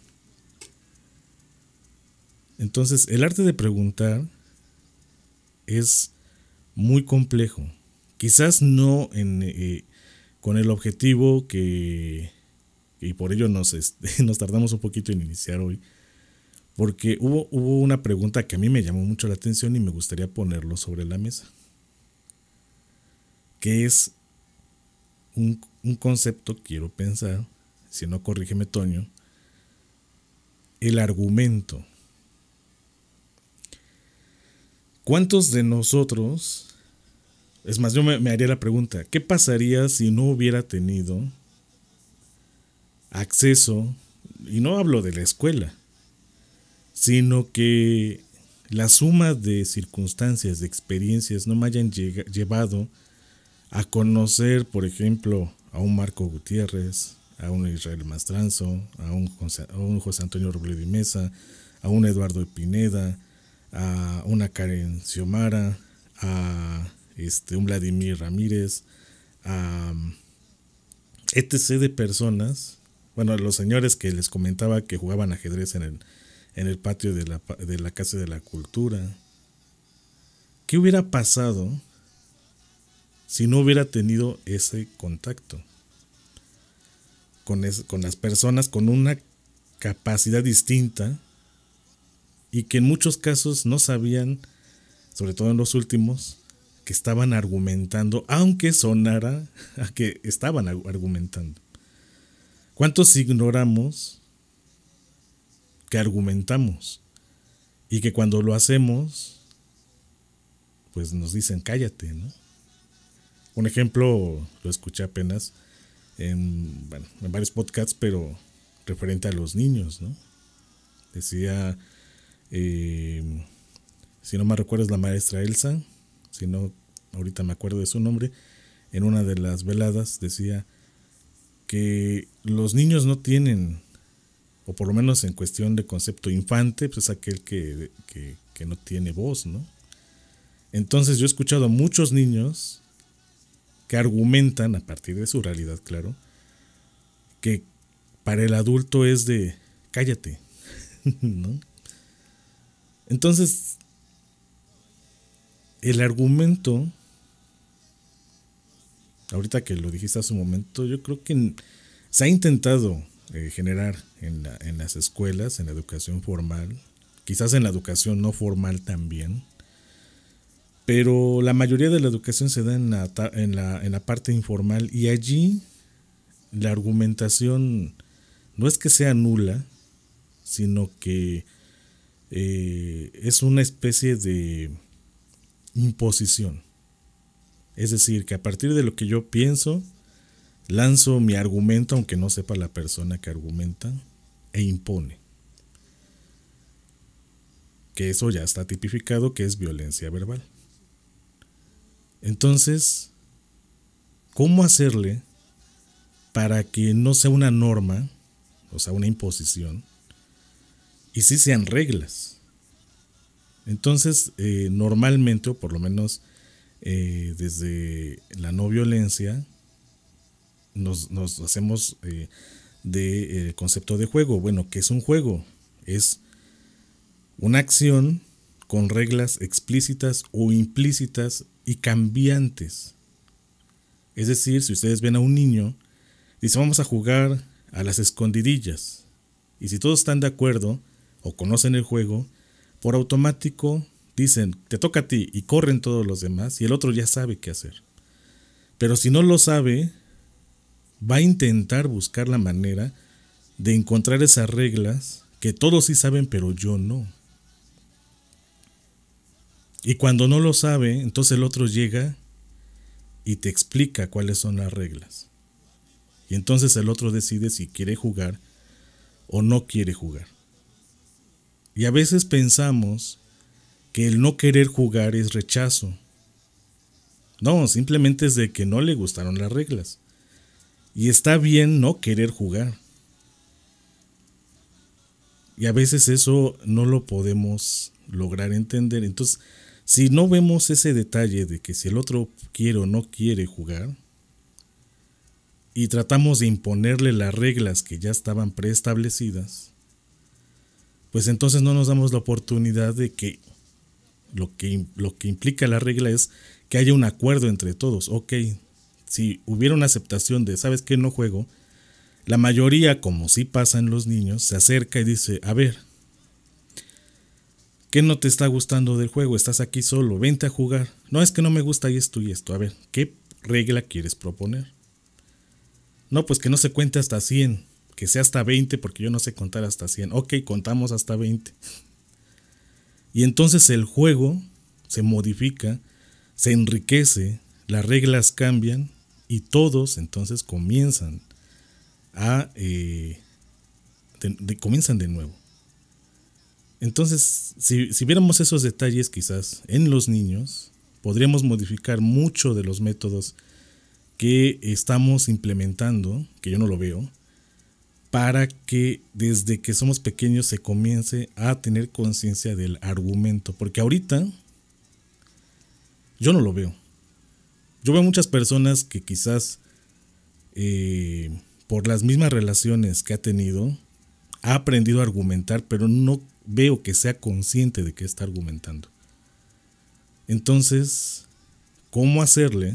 Entonces, el arte de preguntar es muy complejo. Quizás no en, eh, con el objetivo que, y por ello nos, este, nos tardamos un poquito en iniciar hoy, porque hubo, hubo una pregunta que a mí me llamó mucho la atención y me gustaría ponerlo sobre la mesa, que es un, un concepto, quiero pensar, si no corrígeme Toño, el argumento. ¿Cuántos de nosotros, es más, yo me, me haría la pregunta, ¿qué pasaría si no hubiera tenido acceso, y no hablo de la escuela, sino que la suma de circunstancias, de experiencias no me hayan lleg- llevado a conocer, por ejemplo, a un Marco Gutiérrez, a un Israel Mastranzo, a un José, a un José Antonio Robledo y Mesa, a un Eduardo Pineda, a una Karen Xiomara, a este, un Vladimir Ramírez, a etcétera de personas, bueno, los señores que les comentaba que jugaban ajedrez en el, en el patio de la, de la Casa de la Cultura? ¿Qué hubiera pasado si no hubiera tenido ese contacto con, es, con las personas con una capacidad distinta y que en muchos casos no sabían, sobre todo en los últimos, que estaban argumentando, aunque sonara a que estaban argumentando? ¿Cuántos ignoramos que argumentamos y que cuando lo hacemos, pues nos dicen cállate, ¿no? un ejemplo lo escuché apenas en, bueno, en varios podcasts, pero referente a los niños, ¿no? Decía, eh, si no me recuerdo es la maestra Elsa, si no, ahorita me acuerdo de su nombre, en una de las veladas decía que los niños no tienen, o por lo menos en cuestión de concepto infante, pues es aquel que, que, que no tiene voz, ¿no? Entonces yo he escuchado a muchos niños que argumentan, a partir de su realidad, claro, que para el adulto es de cállate, ¿no? Entonces, el argumento, ahorita que lo dijiste hace un momento, yo creo que se ha intentado eh, generar en, la, en las escuelas, en la educación formal, quizás en la educación no formal también, pero la mayoría de la educación se da en la, en la, en la parte informal, y allí la argumentación no es que sea nula, sino que eh, es una especie de imposición. Es decir, que a partir de lo que yo pienso, lanzo mi argumento, aunque no sepa la persona que argumenta, e impone. Que eso ya está tipificado, que es violencia verbal. Entonces, ¿cómo hacerle para que no sea una norma, o sea, una imposición, y sí sean reglas? Entonces, eh, normalmente, o por lo menos eh, desde la no violencia, nos, nos hacemos eh, del de, concepto de juego. Bueno, ¿qué es un juego? Es una acción con reglas explícitas o implícitas y cambiantes. Es decir, si ustedes ven a un niño, dice vamos a jugar a las escondidillas, y si todos están de acuerdo o conocen el juego, por automático dicen te toca a ti, y corren todos los demás, y el otro ya sabe qué hacer. Pero si no lo sabe, va a intentar buscar la manera de encontrar esas reglas que todos sí saben pero yo no. Y cuando no lo sabe, entonces el otro llega y te explica cuáles son las reglas. Y entonces el otro decide si quiere jugar o no quiere jugar. Y a veces pensamos que el no querer jugar es rechazo. No, simplemente es de que no le gustaron las reglas. Y está bien no querer jugar. Y a veces eso no lo podemos lograr entender. Entonces, si no vemos ese detalle de que si el otro quiere o no quiere jugar, y tratamos de imponerle las reglas que ya estaban preestablecidas, pues entonces no nos damos la oportunidad de que lo que, lo que implica la regla es que haya un acuerdo entre todos. Ok, si hubiera una aceptación de, ¿sabes qué? No juego, la mayoría, como sí pasa en los niños, se acerca y dice, a ver, ¿qué no te está gustando del juego? Estás aquí solo, vente a jugar. No, es que no me gusta esto y esto. A ver, ¿qué regla quieres proponer? No, pues que no se cuente hasta cien, que sea hasta veinte, porque yo no sé contar hasta cien. Ok, contamos hasta veinte. Y entonces el juego se modifica, se enriquece, las reglas cambian y todos entonces comienzan a eh, de, de, comienzan de nuevo. Entonces, si, si viéramos esos detalles quizás en los niños, podríamos modificar mucho de los métodos que estamos implementando, que yo no lo veo, para que desde que somos pequeños se comience a tener conciencia del argumento. Porque ahorita yo no lo veo. Yo veo muchas personas que quizás eh, por las mismas relaciones que ha tenido, ha aprendido a argumentar, pero no veo que sea consciente de que está argumentando. Entonces, ¿cómo hacerle?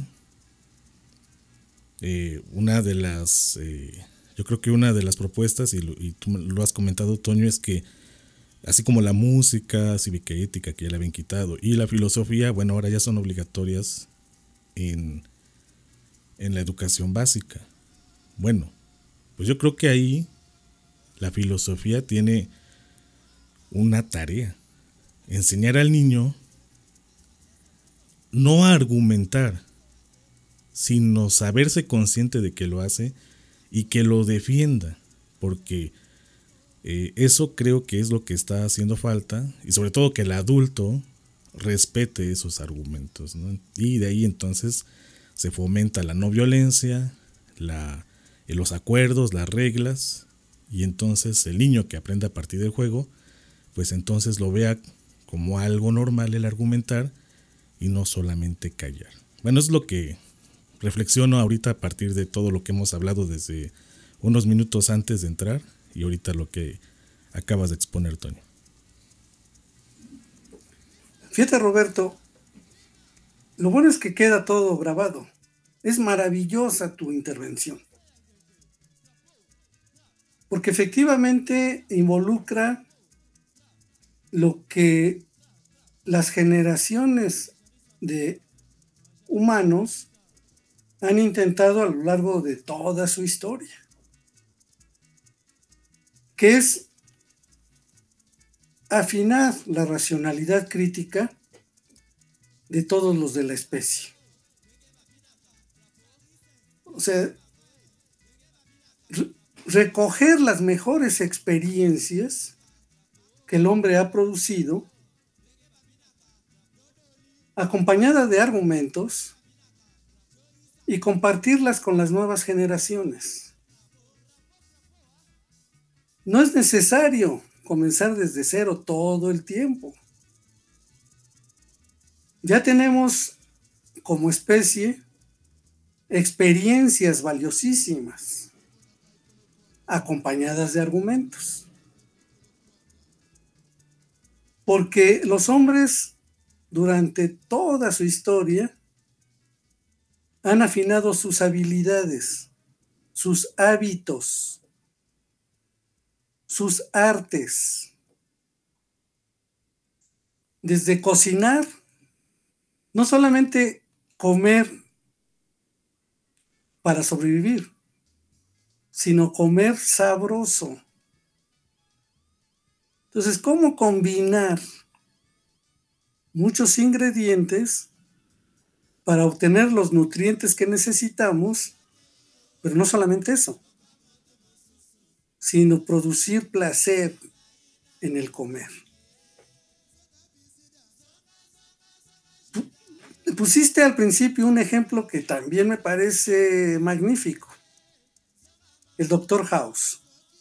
Eh, una de las, eh, yo creo que una de las propuestas, y, lo, y tú lo has comentado, Toño, es que así como la música, cívica y ética, que ya la habían quitado, y la filosofía, bueno, ahora ya son obligatorias en, en la educación básica. Bueno, pues yo creo que ahí la filosofía tiene una tarea: enseñar al niño no a argumentar, sino saberse consciente de que lo hace y que lo defienda, porque eh, eso creo que es lo que está haciendo falta, y sobre todo que el adulto respete esos argumentos, ¿no? Y de ahí entonces se fomenta la no violencia, la, los acuerdos, las reglas, y entonces el niño que aprende a partir del juego, pues entonces lo vea como algo normal el argumentar y no solamente callar. Bueno, es lo que reflexiono ahorita a partir de todo lo que hemos hablado desde unos minutos antes de entrar y ahorita lo que acabas de exponer, Toño. Fíjate, Roberto, lo bueno es que queda todo grabado. Es maravillosa tu intervención, porque efectivamente involucra lo que las generaciones de humanos han intentado a lo largo de toda su historia, que es afinar la racionalidad crítica de todos los de la especie. O sea, re- recoger las mejores experiencias que el hombre ha producido, acompañada de argumentos, y compartirlas con las nuevas generaciones. No es necesario comenzar desde cero todo el tiempo. Ya tenemos como especie experiencias valiosísimas, acompañadas de argumentos. Porque los hombres durante toda su historia han afinado sus habilidades, sus hábitos, sus artes, desde cocinar, no solamente comer para sobrevivir, sino comer sabroso. Entonces, ¿cómo combinar muchos ingredientes para obtener los nutrientes que necesitamos? Pero no solamente eso, sino producir placer en el comer. Pusiste al principio un ejemplo que también me parece magnífico, el doctor House.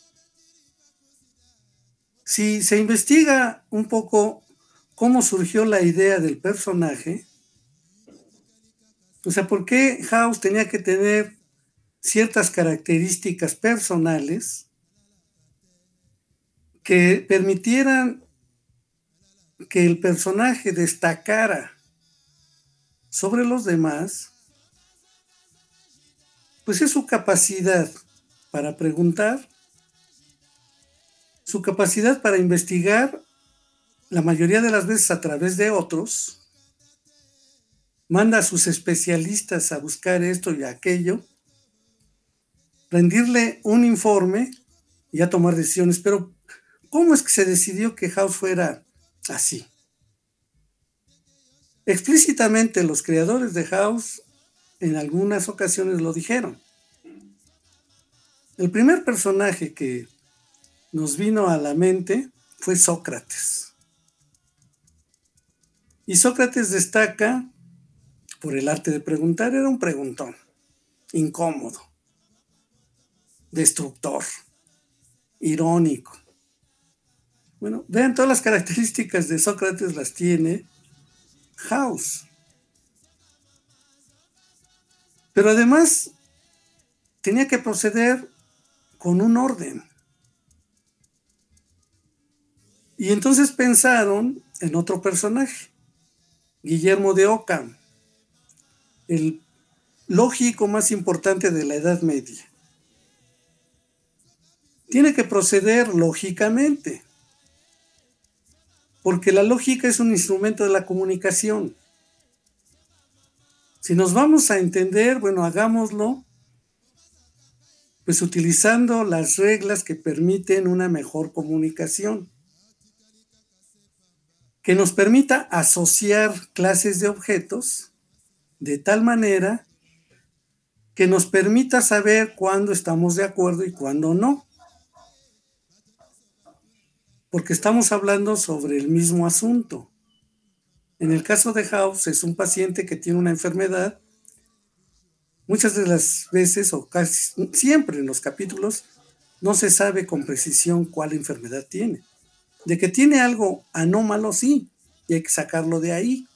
Si se investiga un poco cómo surgió la idea del personaje, o sea, por qué House tenía que tener ciertas características personales que permitieran que el personaje destacara sobre los demás, pues es su capacidad para preguntar, su capacidad para investigar, la mayoría de las veces a través de otros, manda a sus especialistas a buscar esto y aquello, rendirle un informe y a tomar decisiones. Pero, ¿cómo es que se decidió que House fuera así? Explícitamente los creadores de House en algunas ocasiones lo dijeron. El primer personaje que nos vino a la mente fue Sócrates. Y Sócrates destaca por el arte de preguntar. Era un preguntón, incómodo, destructor, irónico. Bueno, vean, todas las características de Sócrates las tiene House. Pero además tenía que proceder con un orden. Y entonces pensaron en otro personaje, Guillermo de Ockham, el lógico más importante de la Edad Media. Tiene que proceder lógicamente, porque la lógica es un instrumento de la comunicación. Si nos vamos a entender, bueno, hagámoslo pues utilizando las reglas que permiten una mejor comunicación, que nos permita asociar clases de objetos de tal manera que nos permita saber cuándo estamos de acuerdo y cuándo no. Porque estamos hablando sobre el mismo asunto. En el caso de House, es un paciente que tiene una enfermedad. Muchas de las veces, o casi siempre en los capítulos, no se sabe con precisión cuál enfermedad tiene. De que tiene algo anómalo, sí, y hay que sacarlo de ahí.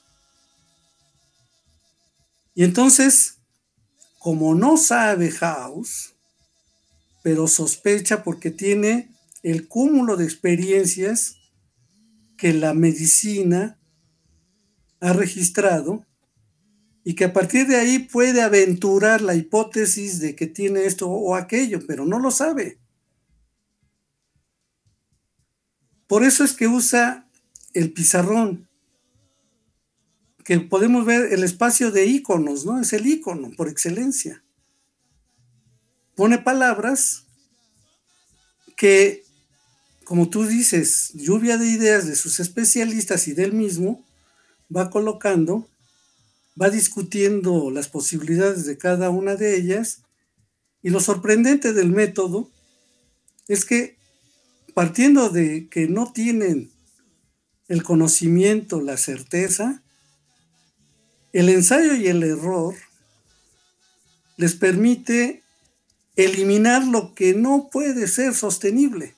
Y entonces, como no sabe House, pero sospecha porque tiene el cúmulo de experiencias que la medicina ha registrado, y que a partir de ahí puede aventurar la hipótesis de que tiene esto o aquello, pero no lo sabe. Por eso es que usa el pizarrón, que podemos ver el espacio de iconos, ¿no? Es el icono por excelencia. Pone palabras que, como tú dices, lluvia de ideas de sus especialistas y del mismo, va colocando, va discutiendo las posibilidades de cada una de ellas, y lo sorprendente del método es que, partiendo de que no tienen el conocimiento, la certeza, el ensayo y el error les permite eliminar lo que no puede ser sostenible.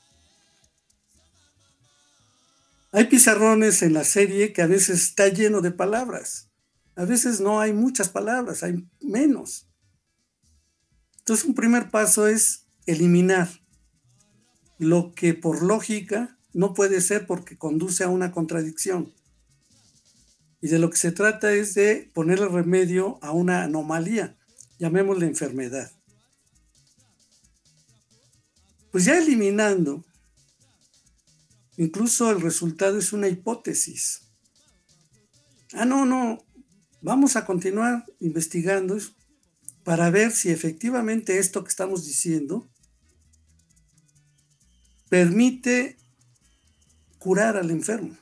Hay pizarrones en la serie que a veces está lleno de palabras. A veces no hay muchas palabras, hay menos. Entonces, un primer paso es eliminar lo que por lógica no puede ser porque conduce a una contradicción. Y de lo que se trata es de ponerle remedio a una anomalía, llamémosle enfermedad. Pues ya eliminando, incluso el resultado es una hipótesis. Ah, no, no, vamos a continuar investigando para ver si efectivamente esto que estamos diciendo permite curar al enfermo.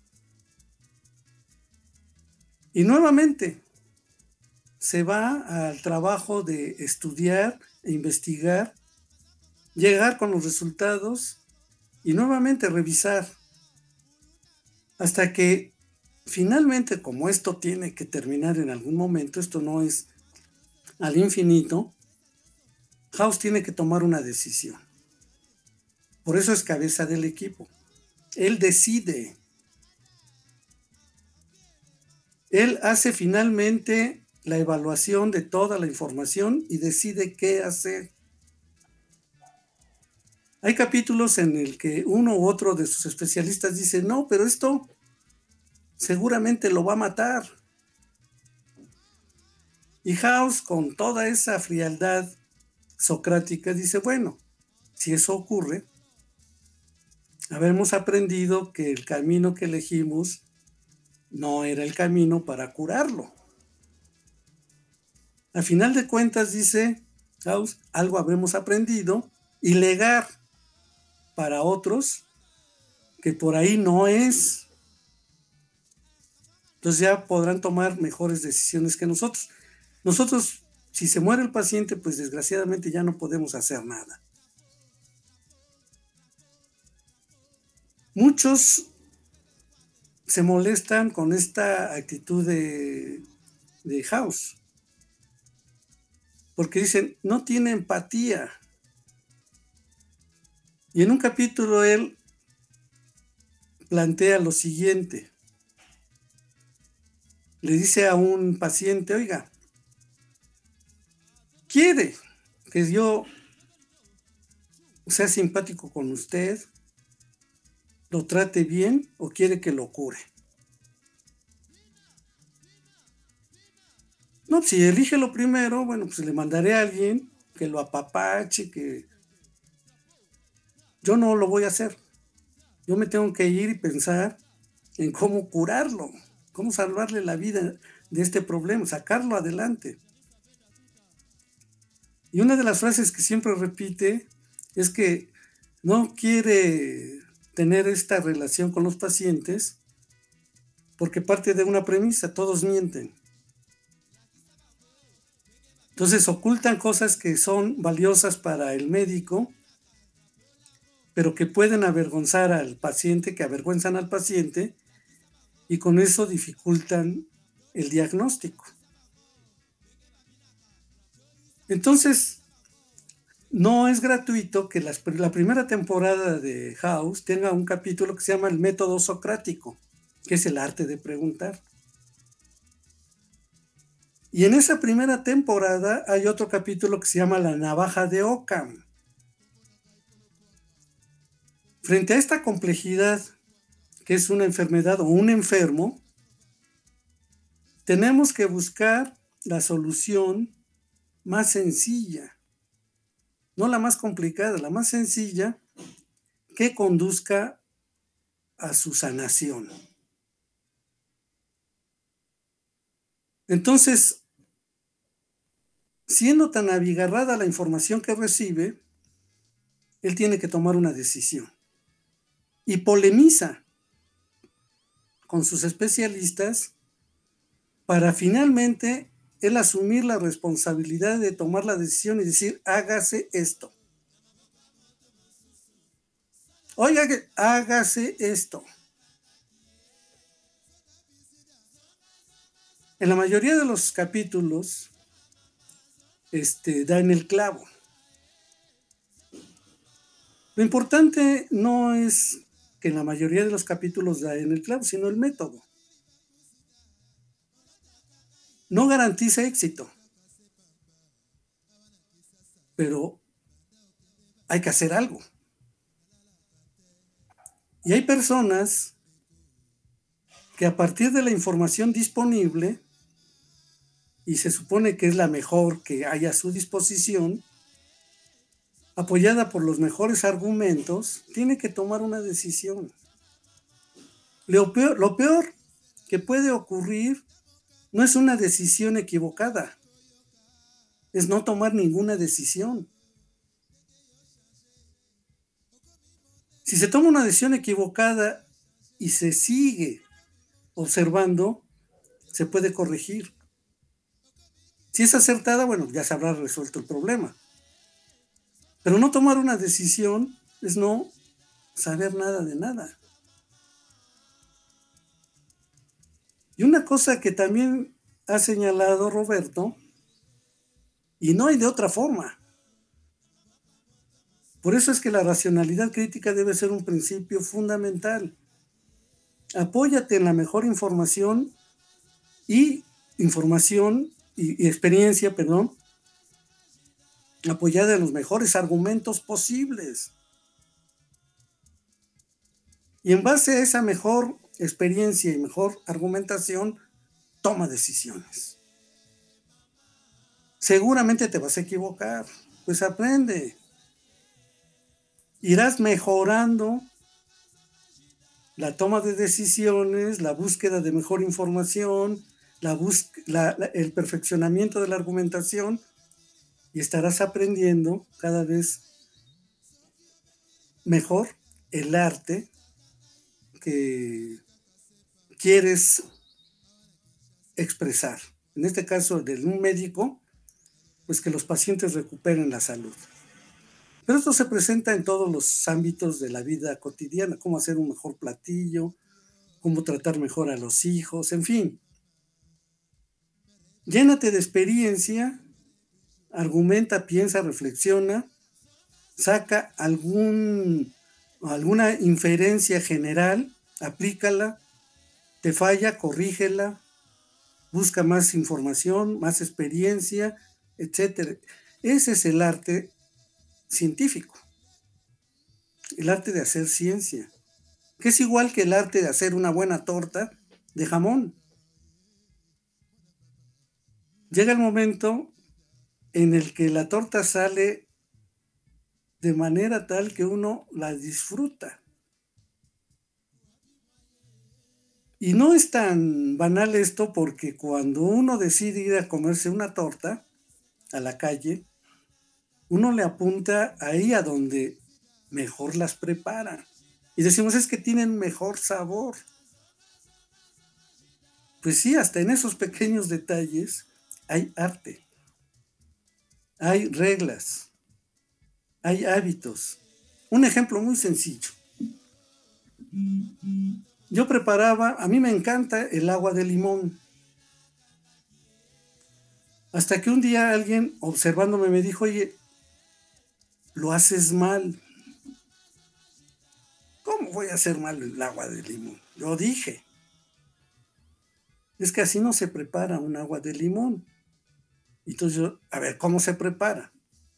Y nuevamente se va al trabajo de estudiar e investigar, llegar con los resultados y nuevamente revisar hasta que finalmente, como esto tiene que terminar en algún momento, esto no es al infinito, House tiene que tomar una decisión. Por eso es cabeza del equipo. Él decide. Él hace finalmente la evaluación de toda la información y decide qué hacer. Hay capítulos en el que uno u otro de sus especialistas dice, no, pero esto seguramente lo va a matar. Y House, con toda esa frialdad socrática, dice, bueno, si eso ocurre, habremos aprendido que el camino que elegimos no era el camino para curarlo. Al final de cuentas, dice House, algo habremos aprendido y legar para otros que por ahí no es. Entonces ya podrán tomar mejores decisiones que nosotros. Nosotros, si se muere el paciente, pues desgraciadamente ya no podemos hacer nada. Muchos se molestan con esta actitud de, de House, porque dicen, no tiene empatía. Y en un capítulo él plantea lo siguiente. Le dice a un paciente, oiga, ¿quiere que yo sea simpático con usted, lo trate bien o quiere que lo cure? No, si elige lo primero, bueno, pues le mandaré a alguien que lo apapache, que yo no lo voy a hacer. Yo me tengo que ir y pensar en cómo curarlo, cómo salvarle la vida de este problema, sacarlo adelante. Y una de las frases que siempre repite es que no quiere tener esta relación con los pacientes porque parte de una premisa, todos mienten. Entonces ocultan cosas que son valiosas para el médico, pero que pueden avergonzar al paciente, que avergüenzan al paciente, y con eso dificultan el diagnóstico. Entonces, no es gratuito que las, la primera temporada de House tenga un capítulo que se llama el método socrático, que es el arte de preguntar. Y en esa primera temporada hay otro capítulo que se llama la navaja de Occam. Frente a esta complejidad, que es una enfermedad o un enfermo, tenemos que buscar la solución más sencilla, no la más complicada, la más sencilla, que conduzca a su sanación. Entonces, siendo tan abigarrada la información que recibe, él tiene que tomar una decisión. Y polemiza con sus especialistas para finalmente él asumir la responsabilidad de tomar la decisión y decir, hágase esto. Oiga, hágase esto. En la mayoría de los capítulos, este, da en el clavo. Lo importante no es que en la mayoría de los capítulos da en el clavo, sino el método. No garantiza éxito, pero hay que hacer algo. Y hay personas que a partir de la información disponible, y se supone que es la mejor que hay a su disposición, apoyada por los mejores argumentos, tiene que tomar una decisión. Lo peor, lo peor que puede ocurrir no es una decisión equivocada, es no tomar ninguna decisión. Si se toma una decisión equivocada y se sigue observando, se puede corregir. Si es acertada, bueno, ya se habrá resuelto el problema. Pero no tomar una decisión es no saber nada de nada. Y una cosa que también ha señalado Roberto, y no hay de otra forma. Por eso es que la racionalidad crítica debe ser un principio fundamental. Apóyate en la mejor información y información y, y experiencia, perdón, apoyada en los mejores argumentos posibles. Y en base a esa mejor experiencia y mejor argumentación, toma decisiones. Seguramente te vas a equivocar, pues aprende. Irás mejorando la toma de decisiones, la búsqueda de mejor información, la bus- la, la, el perfeccionamiento de la argumentación, y estarás aprendiendo cada vez mejor el arte que quieres expresar. En este caso, de un médico, pues que los pacientes recuperen la salud. Pero esto se presenta en todos los ámbitos de la vida cotidiana, cómo hacer un mejor platillo, cómo tratar mejor a los hijos, en fin. Llénate de experiencia, argumenta, piensa, reflexiona, saca algún, alguna inferencia general, aplícala, te falla, corrígela, busca más información, más experiencia, etcétera. Ese es el arte científico, el arte de hacer ciencia, que es igual que el arte de hacer una buena torta de jamón. Llega el momento en el que la torta sale de manera tal que uno la disfruta. Y no es tan banal esto, porque cuando uno decide ir a comerse una torta a la calle, uno le apunta ahí a donde mejor las prepara. Y decimos, es que tienen mejor sabor. Pues sí, hasta en esos pequeños detalles hay arte. hay reglas, hay hábitos. Un ejemplo muy sencillo. Yo preparaba, a mí me encanta el agua de limón. Hasta que un día alguien observándome me dijo, oye, lo haces mal. ¿Cómo voy a hacer mal el agua de limón? Yo dije, es que así no se prepara un agua de limón. Entonces yo, a ver, ¿cómo se prepara?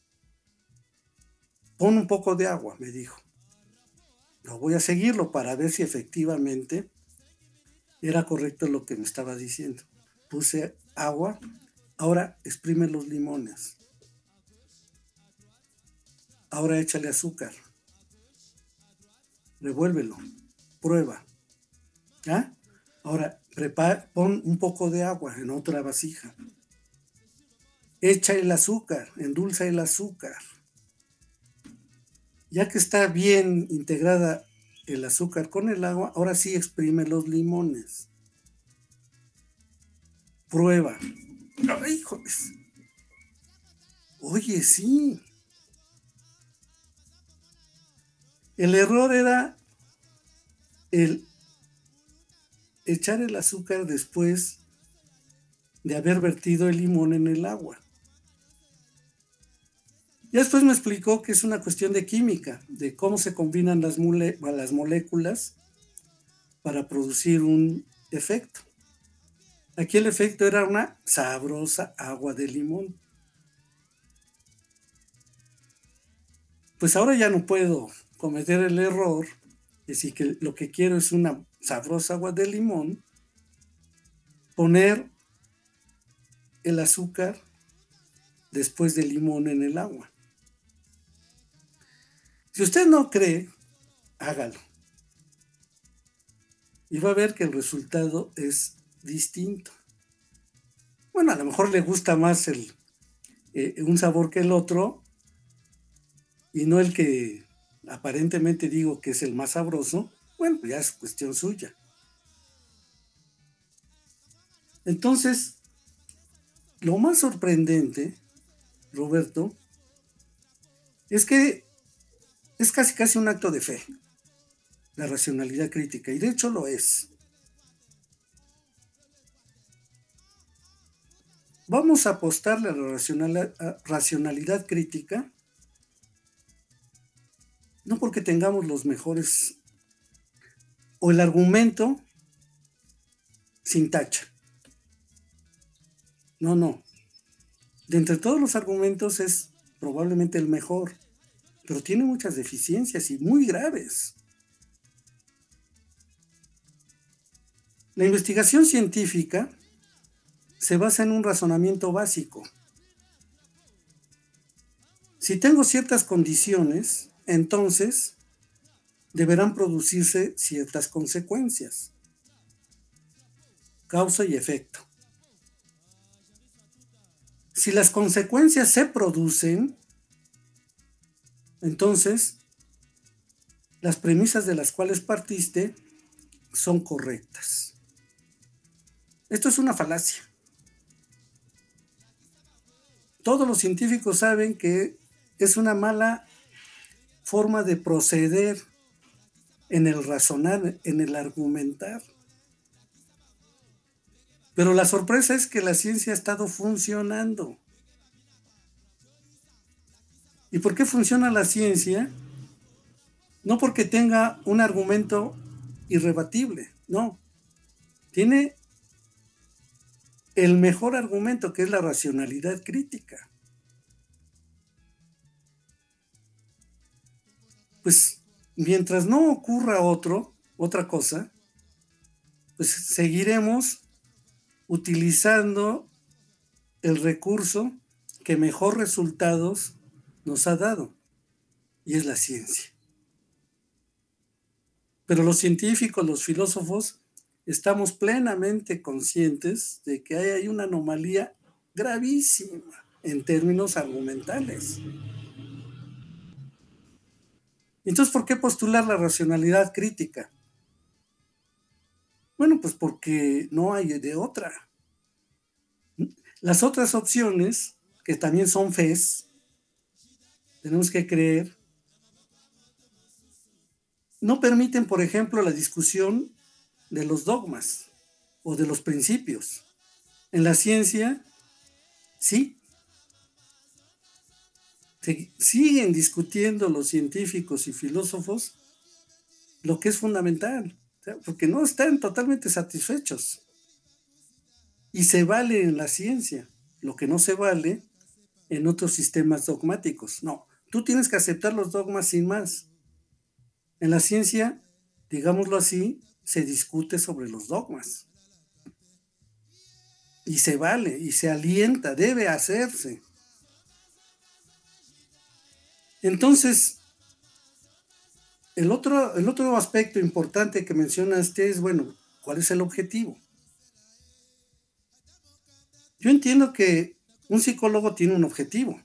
Pon un poco de agua, me dijo. Yo voy a seguirlo para ver si efectivamente era correcto lo que me estaba diciendo. Puse agua, ahora exprime los limones. Ahora échale azúcar. Revuélvelo, prueba. ¿Ya? Ahora prepara, pon un poco de agua en otra vasija. Echa el azúcar, endulza el azúcar. Ya que está bien integrada el azúcar con el agua, ahora sí exprime los limones. Prueba. ¡Ay, híjoles! Oye, sí. El error era el echar el azúcar después de haber vertido el limón en el agua. Y después me explicó que es una cuestión de química, de cómo se combinan las, mole- las moléculas para producir un efecto. Aquí el efecto era una sabrosa agua de limón. Pues ahora ya no puedo cometer el error de decir que lo que quiero es una sabrosa agua de limón, poner el azúcar después del limón en el agua. Si usted no cree, hágalo. Y va a ver que el resultado es distinto. Bueno, a lo mejor le gusta más el, eh, un sabor que el otro, y no el que aparentemente digo que es el más sabroso. Bueno, ya es cuestión suya. Entonces, lo más sorprendente, Roberto, es que es casi casi un acto de fe, la racionalidad crítica, y de hecho lo es. Vamos a apostarle a la racional, a racionalidad crítica, no porque tengamos los mejores, o el argumento sin tacha. No, no. De entre todos los argumentos es probablemente el mejor, pero tiene muchas deficiencias y muy graves. La investigación científica se basa en un razonamiento básico. Si tengo ciertas condiciones, entonces deberán producirse ciertas consecuencias. Causa y efecto. Si las consecuencias se producen, entonces las premisas de las cuales partiste son correctas. Esto es una falacia. Todos los científicos saben que es una mala forma de proceder en el razonar, en el argumentar. Pero la sorpresa es que la ciencia ha estado funcionando. ¿Y por qué funciona la ciencia? No porque tenga un argumento irrebatible, no. Tiene el mejor argumento, que es la racionalidad crítica. Pues mientras no ocurra otro, otra cosa, pues seguiremos utilizando el recurso que mejor resultados nos ha dado, y es la ciencia. Pero los científicos, los filósofos, estamos plenamente conscientes de que hay una anomalía gravísima en términos argumentales. Entonces, ¿por qué postular la racionalidad crítica? Bueno, pues porque no hay de otra. Las otras opciones que también son fes, tenemos que creer, no permiten, por ejemplo, la discusión de los dogmas o de los principios. En la ciencia, sí. Se siguen discutiendo los científicos y filósofos lo que es fundamental, o sea, porque no están totalmente satisfechos. Y se vale en la ciencia, lo que no se vale en otros sistemas dogmáticos. No, tú tienes que aceptar los dogmas sin más. En la ciencia, digámoslo así, se discute sobre los dogmas. Y se vale, y se alienta, debe hacerse. Entonces, el otro, el otro aspecto importante que mencionaste es, bueno, ¿cuál es el objetivo? Yo entiendo que un psicólogo tiene un objetivo.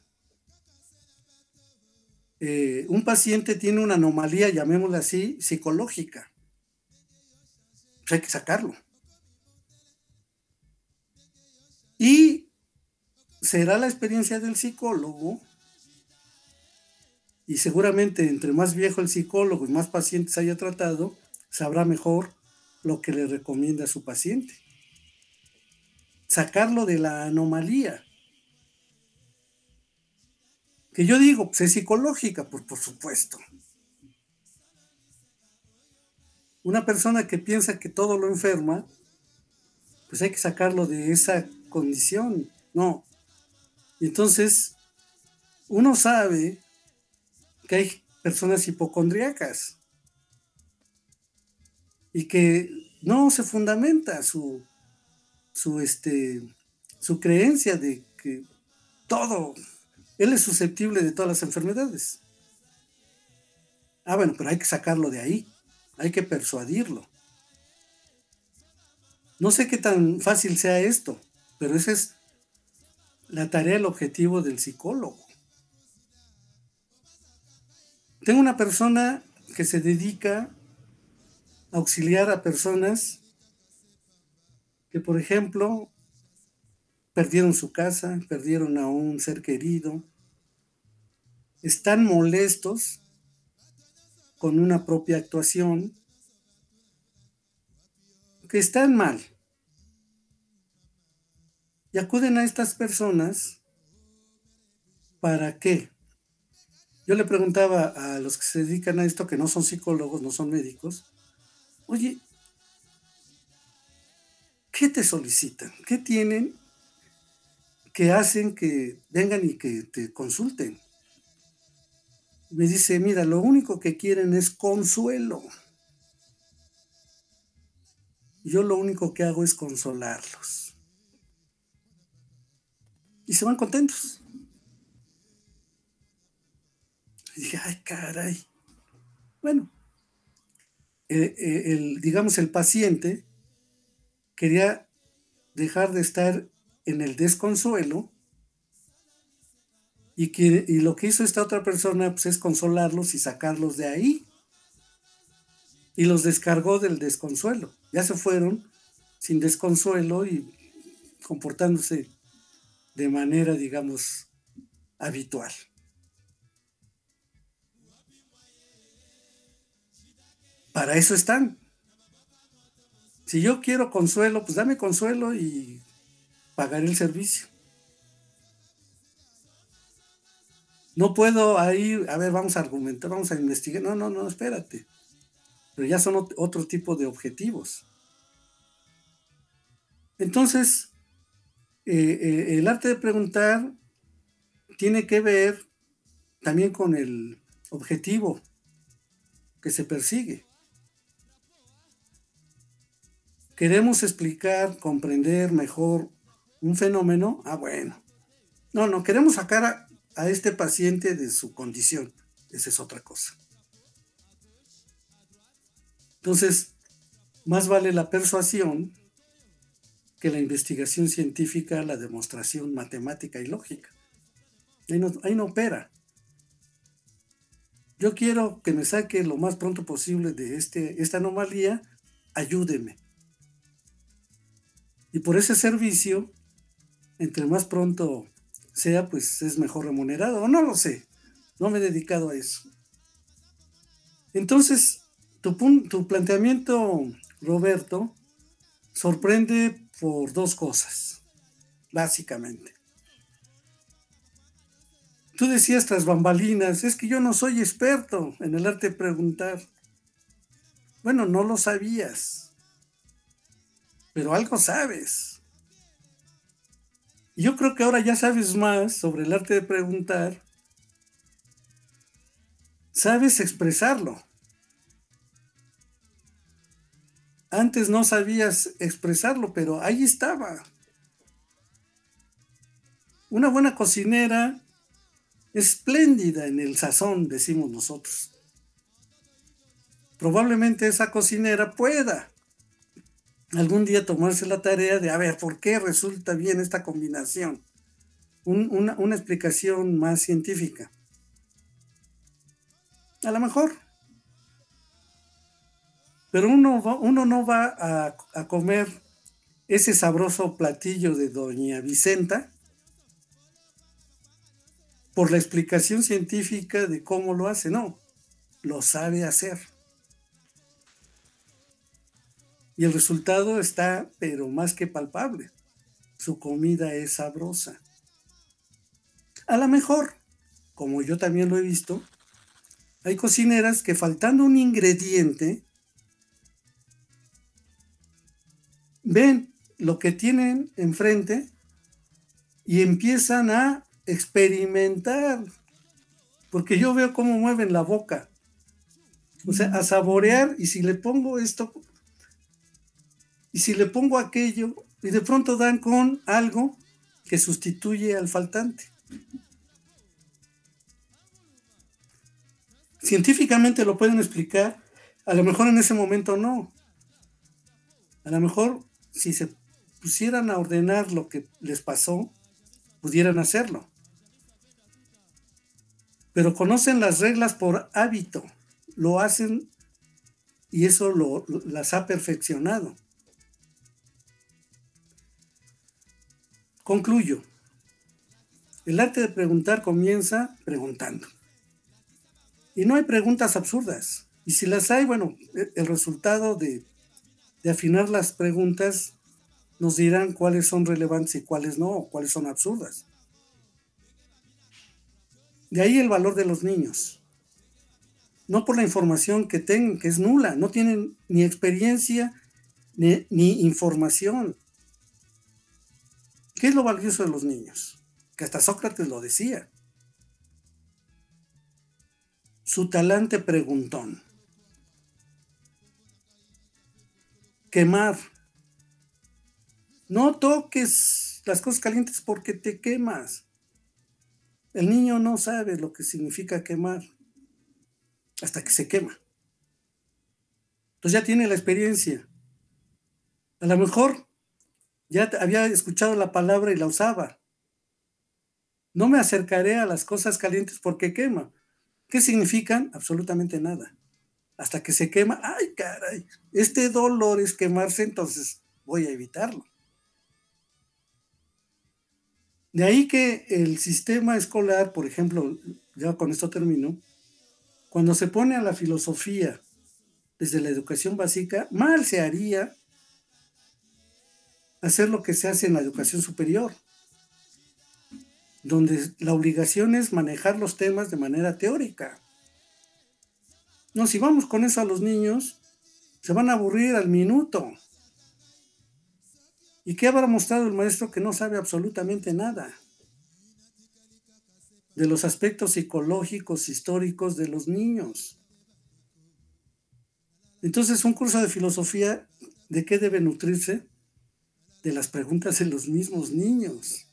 Eh, un paciente tiene una anomalía, llamémosla así, psicológica. Pues hay que sacarlo. Y será la experiencia del psicólogo, y seguramente entre más viejo el psicólogo y más pacientes haya tratado, sabrá mejor lo que le recomienda a su paciente. Sacarlo de la anomalía. Que yo digo, pues es psicológica, pues por supuesto. Una persona que piensa que todo lo enferma, pues hay que sacarlo de esa condición. No. Y entonces, uno sabe que hay personas hipocondríacas y que no se fundamenta su, su, este, su creencia de que todo, él es susceptible de todas las enfermedades. Ah, bueno, pero hay que sacarlo de ahí, hay que persuadirlo. No sé qué tan fácil sea esto, pero esa es la tarea, el objetivo del psicólogo. Tengo una persona que se dedica a auxiliar a personas que, por ejemplo, perdieron su casa, perdieron a un ser querido, están molestos con una propia actuación, que están mal. Y acuden a estas personas, ¿para qué? Yo le preguntaba a los que se dedican a esto, que no son psicólogos, no son médicos, oye, ¿qué te solicitan? ¿Qué tienen que hacen que vengan y que te consulten? Me dice, mira, lo único que quieren es consuelo. Yo lo único que hago es consolarlos. Y se van contentos. Y dije, ay, caray. Bueno, eh, eh, el, digamos, el paciente quería dejar de estar en el desconsuelo y, que, y lo que hizo esta otra persona pues, es consolarlos y sacarlos de ahí. Y los descargó del desconsuelo. Ya se fueron sin desconsuelo y comportándose de manera, digamos, habitual. Para eso están. Si yo quiero consuelo, pues dame consuelo y pagaré el servicio. No puedo ahí, a ver, vamos a argumentar, vamos a investigar. No, no, no, espérate. Pero ya son otro tipo de objetivos. Entonces, eh, eh, el arte de preguntar tiene que ver también con el objetivo que se persigue. Queremos explicar, comprender mejor un fenómeno. Ah, bueno. No, no, queremos sacar a, a este paciente de su condición. Esa es otra cosa. Entonces, más vale la persuasión que la investigación científica, la demostración matemática y lógica. Ahí no, ahí no opera. Yo quiero que me saque lo más pronto posible de este, esta anomalía, ayúdeme. Y por ese servicio, entre más pronto sea, pues es mejor remunerado, o no lo sé, no me he dedicado a eso. Entonces, tu, tu planteamiento, Roberto, sorprende por dos cosas, básicamente. Tú decías tras bambalinas, es que yo no soy experto en el arte de preguntar. Bueno, no lo sabías, pero algo sabes. Yo creo que ahora ya sabes más sobre el arte de preguntar. Sabes expresarlo. Antes no sabías expresarlo, pero ahí estaba. Una buena cocinera, espléndida en el sazón, decimos nosotros. Probablemente esa cocinera pueda algún día tomarse la tarea de, a ver, ¿por qué resulta bien esta combinación? Un, una, una explicación más científica. A lo mejor. Pero uno, uno no va a, a comer ese sabroso platillo de doña Vicenta por la explicación científica de cómo lo hace. No, lo sabe hacer. Y el resultado está, pero más que palpable. Su comida es sabrosa. A lo mejor, como yo también lo he visto, hay cocineras que faltando un ingrediente, ven lo que tienen enfrente y empiezan a experimentar. Porque yo veo cómo mueven la boca. O sea, a saborear, y si le pongo esto, y si le pongo aquello, y de pronto dan con algo que sustituye al faltante. Científicamente lo pueden explicar, a lo mejor en ese momento no. A lo mejor si se pusieran a ordenar lo que les pasó, pudieran hacerlo. Pero conocen las reglas por hábito, lo hacen y eso lo, las ha perfeccionado. Concluyo. El arte de preguntar comienza preguntando. Y no hay preguntas absurdas. Y si las hay, bueno, el resultado de, de afinar las preguntas nos dirán cuáles son relevantes y cuáles no, o cuáles son absurdas. De ahí el valor de los niños. No por la información que tengan, que es nula, no tienen ni experiencia ni, ni información. ¿Qué es lo valioso de los niños? Que hasta Sócrates lo decía. Su talante preguntón. Quemar. No toques las cosas calientes porque te quemas. El niño no sabe lo que significa quemar hasta que se quema. Entonces ya tiene la experiencia. A lo mejor ya había escuchado la palabra y la usaba. No me acercaré a las cosas calientes porque quema. ¿Qué significan? Absolutamente nada. Hasta que se quema, ¡ay, caray! Este dolor es quemarse, entonces voy a evitarlo. De ahí que el sistema escolar, por ejemplo, ya con esto termino, cuando se pone a la filosofía desde la educación básica, mal se haría hacer lo que se hace en la educación superior, donde la obligación es manejar los temas de manera teórica. No, si vamos con eso a los niños, se van a aburrir al minuto. ¿Y qué habrá mostrado el maestro que no sabe absolutamente nada de los aspectos psicológicos, históricos de los niños? Entonces, un curso de filosofía, ¿de qué debe nutrirse? De las preguntas de los mismos niños.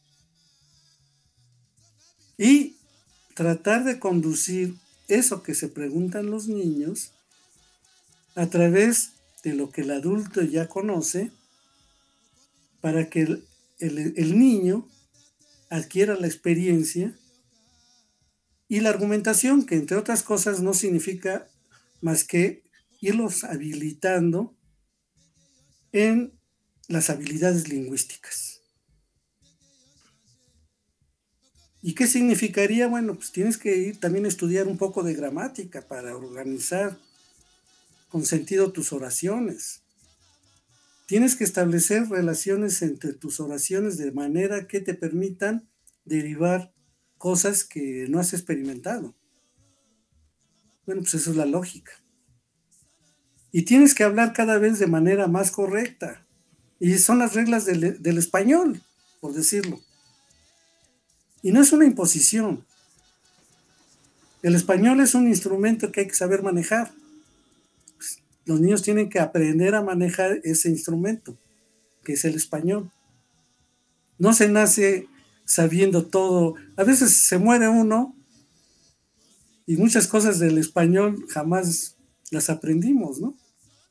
Y tratar de conducir eso que se preguntan los niños a través de lo que el adulto ya conoce, para que el, el, el niño adquiera la experiencia y la argumentación, que entre otras cosas no significa más que irlos habilitando en las habilidades lingüísticas. ¿Y qué significaría? Bueno, pues tienes que ir también a estudiar un poco de gramática para organizar con sentido tus oraciones. Tienes que establecer relaciones entre tus oraciones de manera que te permitan derivar cosas que no has experimentado. Bueno, pues eso es la lógica. Y tienes que hablar cada vez de manera más correcta. Y son las reglas del, del español, por decirlo. Y no es una imposición. El español es un instrumento que hay que saber manejar. Pues, los niños tienen que aprender a manejar ese instrumento, que es el español. No se nace sabiendo todo. A veces se muere uno y muchas cosas del español jamás las aprendimos, ¿no?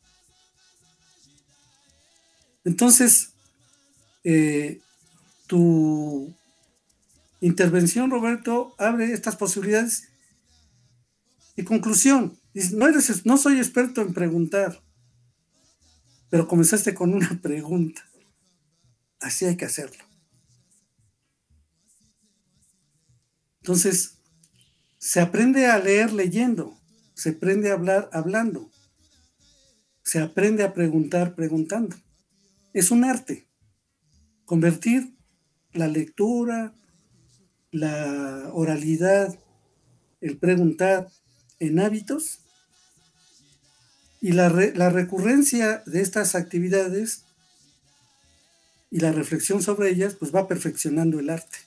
Entonces, eh, tu intervención, Roberto, abre estas posibilidades. Y conclusión, no, eres, no soy experto en preguntar, pero comenzaste con una pregunta. Así hay que hacerlo. Entonces, se aprende a leer leyendo, se aprende a hablar hablando, se aprende a preguntar preguntando. Es un arte. Convertir la lectura, la oralidad, el preguntar en hábitos, y la, re, la recurrencia de estas actividades y la reflexión sobre ellas, pues va perfeccionando el arte.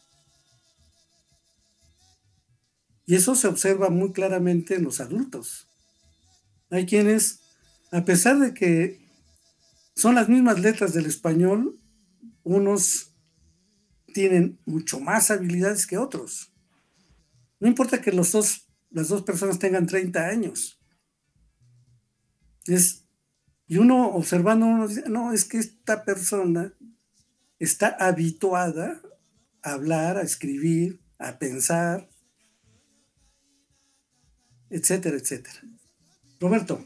Y eso se observa muy claramente en los adultos. Hay quienes, a pesar de que son las mismas letras del español, unos tienen mucho más habilidades que otros. No importa que los dos, las dos personas tengan treinta años. Es, y uno observando, uno dice, no, es que esta persona está habituada a hablar, a escribir, a pensar, etcétera, etcétera. Roberto.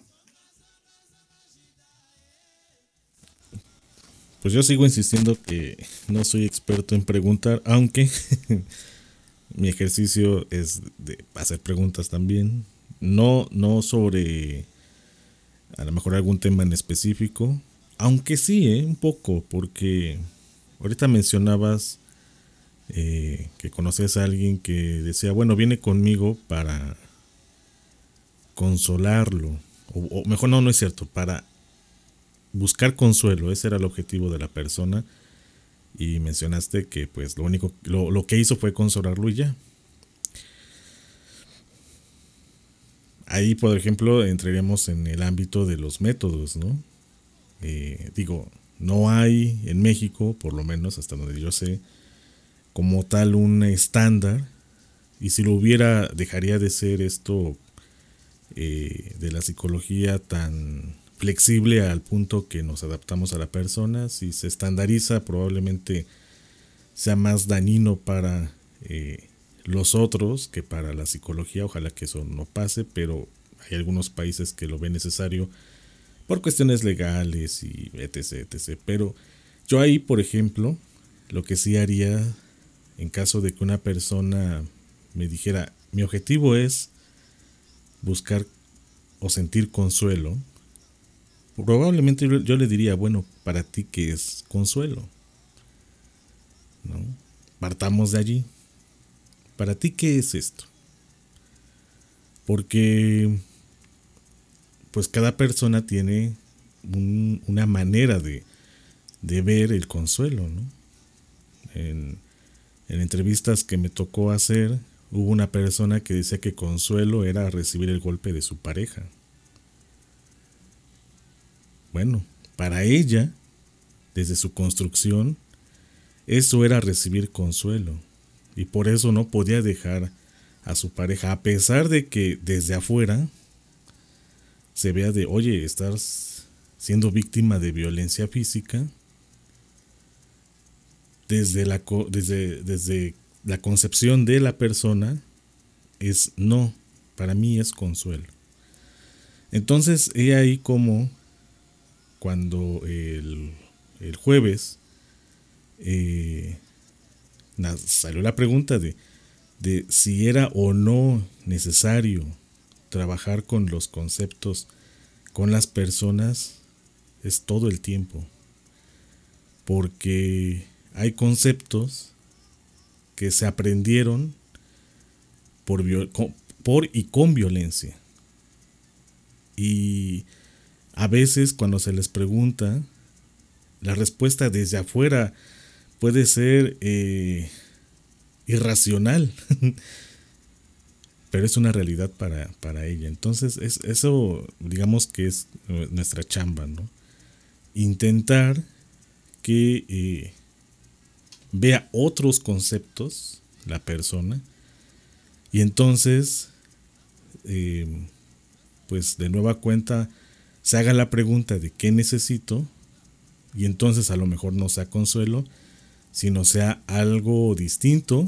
Pues yo sigo insistiendo que no soy experto en preguntar, aunque mi ejercicio es de hacer preguntas también. No, no sobre a lo mejor algún tema en específico, aunque sí, ¿eh? Un poco, porque ahorita mencionabas eh, que conoces a alguien que decía, bueno, viene conmigo para consolarlo, o, o mejor no, no es cierto, para buscar consuelo. Ese era el objetivo de la persona, y mencionaste que pues lo único, lo, lo que hizo fue consolarlo y ya. Ahí, por ejemplo, entraríamos en el ámbito de los métodos, ¿no? Eh, digo, no hay en México, por lo menos hasta donde yo sé, como tal un estándar, y si lo hubiera, dejaría de ser esto eh, de la psicología tan flexible al punto que nos adaptamos a la persona. Si se estandariza, probablemente sea más dañino para eh, los otros que para la psicología. Ojalá que eso no pase, pero hay algunos países que lo ven necesario por cuestiones legales y etc, etc. Pero yo ahí, por ejemplo, lo que sí haría en caso de que una persona me dijera, mi objetivo es buscar o sentir consuelo, probablemente yo le diría, bueno, para ti, ¿qué es consuelo? ¿No? Partamos de allí. ¿Para ti qué es esto? Porque pues cada persona tiene un, una manera de, de ver el consuelo, ¿no? En, en entrevistas que me tocó hacer, hubo una persona que decía que consuelo era recibir el golpe de su pareja. Bueno, para ella, desde su construcción, eso era recibir consuelo. Y por eso no podía dejar a su pareja, a pesar de que desde afuera se vea de, oye, estás siendo víctima de violencia física. Desde la, desde, desde la concepción de la persona es no, para mí es consuelo. Entonces, he ahí como cuando el, el jueves eh, salió la pregunta de de si era o no necesario trabajar con los conceptos, con las personas, es todo el tiempo. Porque hay conceptos que se aprendieron por, por y con violencia. Y a veces cuando se les pregunta, la respuesta desde afuera puede ser eh, irracional, pero es una realidad para, para ella. Entonces es, eso digamos que es nuestra chamba, ¿no? Intentar que eh, vea otros conceptos la persona y entonces eh, pues de nueva cuenta se haga la pregunta de qué necesito y entonces a lo mejor no sea consuelo, sino sea algo distinto.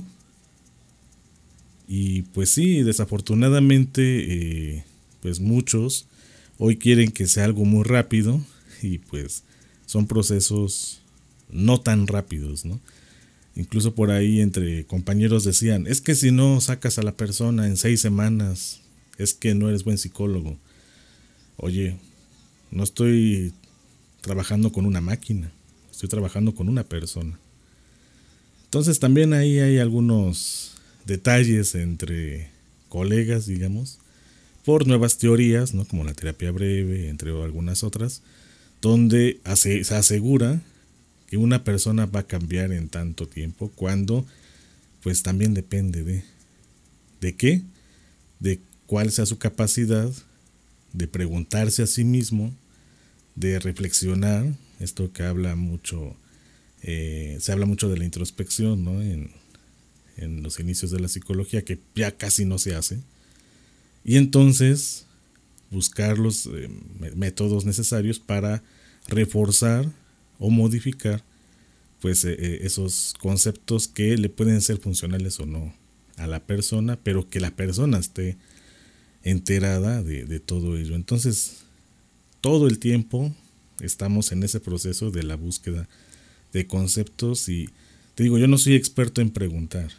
Y pues sí, desafortunadamente eh, pues muchos hoy quieren que sea algo muy rápido y pues son procesos no tan rápidos, ¿no? Incluso por ahí entre compañeros decían, es que si no sacas a la persona en seis semanas, es que no eres buen psicólogo. Oye, no estoy trabajando con una máquina, estoy trabajando con una persona. Entonces también ahí hay algunos detalles entre colegas, digamos, por nuevas teorías, ¿no? Como la terapia breve, entre algunas otras, donde se asegura que una persona va a cambiar en tanto tiempo, cuando pues también depende de ¿de qué? De cuál sea su capacidad de preguntarse a sí mismo, de reflexionar, esto que habla mucho, eh, se habla mucho de la introspección, ¿no? En, en los inicios de la psicología, que ya casi no se hace, y entonces buscar los eh, métodos necesarios para reforzar o modificar pues eh, esos conceptos que le pueden ser funcionales o no a la persona, pero que la persona esté enterada de, de todo ello. Entonces todo el tiempo estamos en ese proceso de la búsqueda de conceptos y te digo, yo no soy experto en preguntar.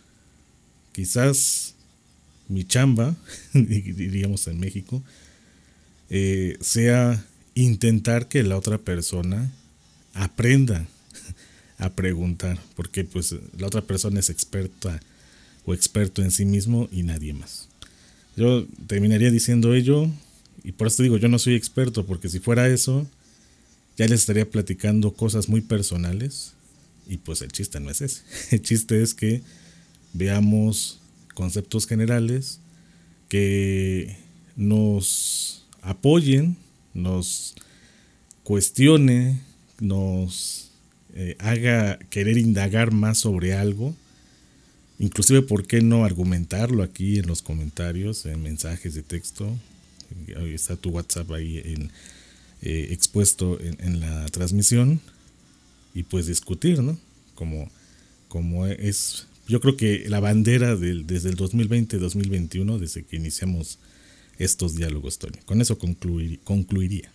Quizás mi chamba, diríamos en México, eh, sea intentar que la otra persona aprenda a preguntar, porque pues la otra persona es experta o experto en sí mismo y nadie más. Yo terminaría diciendo ello y por eso digo, yo no soy experto, porque si fuera eso ya les estaría platicando cosas muy personales y pues el chiste no es ese. El chiste es que veamos conceptos generales que nos apoyen, nos cuestione, nos eh, haga querer indagar más sobre algo, inclusive por qué no argumentarlo aquí en los comentarios, en mensajes de texto. Ahí está tu WhatsApp ahí en, eh, expuesto en, en la transmisión y pues discutir, ¿no? Como, como es, yo creo que la bandera del, desde el dos mil veinte dos mil veintiuno, desde que iniciamos estos diálogos, Toño. Con eso concluir, concluiría.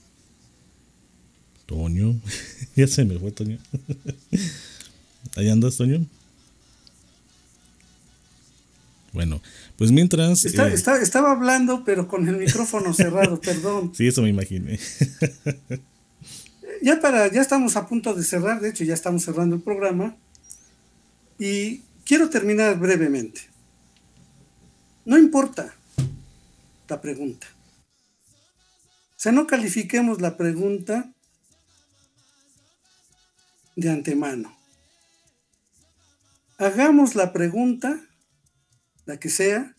Toño, ya se me fue, Toño. ¿Ahí andas, Toño? Bueno, pues mientras... Está, eh, está, estaba hablando, pero con el micrófono cerrado, perdón. Sí, eso me imaginé. Ya, para, ya estamos a punto de cerrar, de hecho ya estamos cerrando el programa. Y quiero terminar brevemente. No importa la pregunta. O sea, no califiquemos la pregunta de antemano. Hagamos la pregunta, la que sea,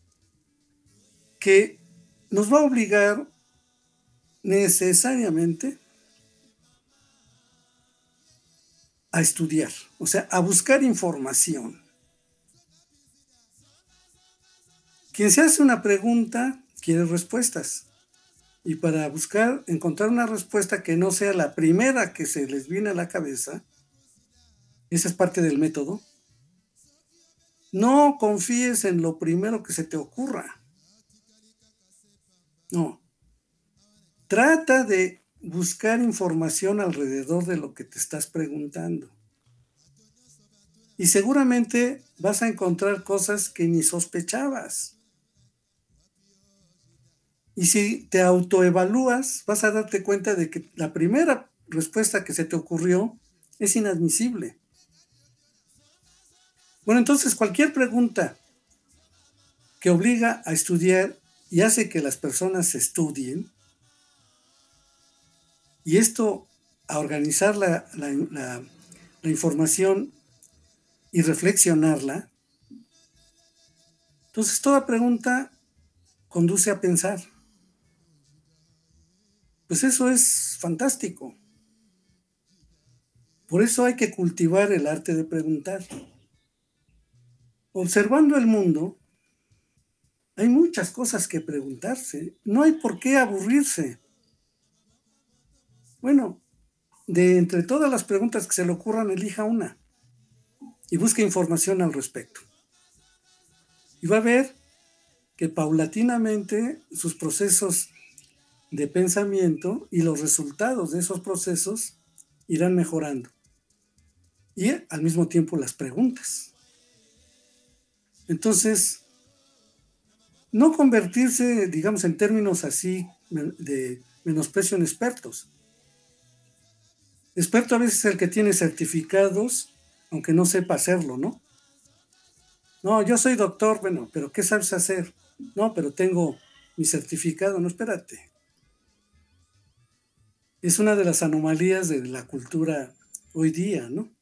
que nos va a obligar necesariamente a estudiar, o sea, a buscar información. Quien se hace una pregunta quiere respuestas. Y para buscar, encontrar una respuesta que no sea la primera que se les viene a la cabeza, esa es parte del método. No confíes en lo primero que se te ocurra. No. Trata de buscar información alrededor de lo que te estás preguntando. Y seguramente vas a encontrar cosas que ni sospechabas. Y si te autoevalúas, vas a darte cuenta de que la primera respuesta que se te ocurrió es inadmisible. Bueno, entonces cualquier pregunta que obliga a estudiar y hace que las personas estudien, y esto a organizar la, la, la, la información y reflexionarla, entonces toda pregunta conduce a pensar. Pues eso es fantástico. Por eso hay que cultivar el arte de preguntar. Observando el mundo, hay muchas cosas que preguntarse. No hay por qué aburrirse. Bueno, de entre todas las preguntas que se le ocurran, elija una y busque información al respecto. Y va a ver que paulatinamente sus procesos de pensamiento y los resultados de esos procesos irán mejorando. Y al mismo tiempo las preguntas. Entonces, no convertirse, digamos, en términos así de menosprecio en expertos. Experto a veces es el que tiene certificados, aunque no sepa hacerlo, ¿no? No, yo soy doctor, bueno, pero ¿qué sabes hacer? No, pero tengo mi certificado, no, espérate. Es una de las anomalías de la cultura hoy día, ¿no?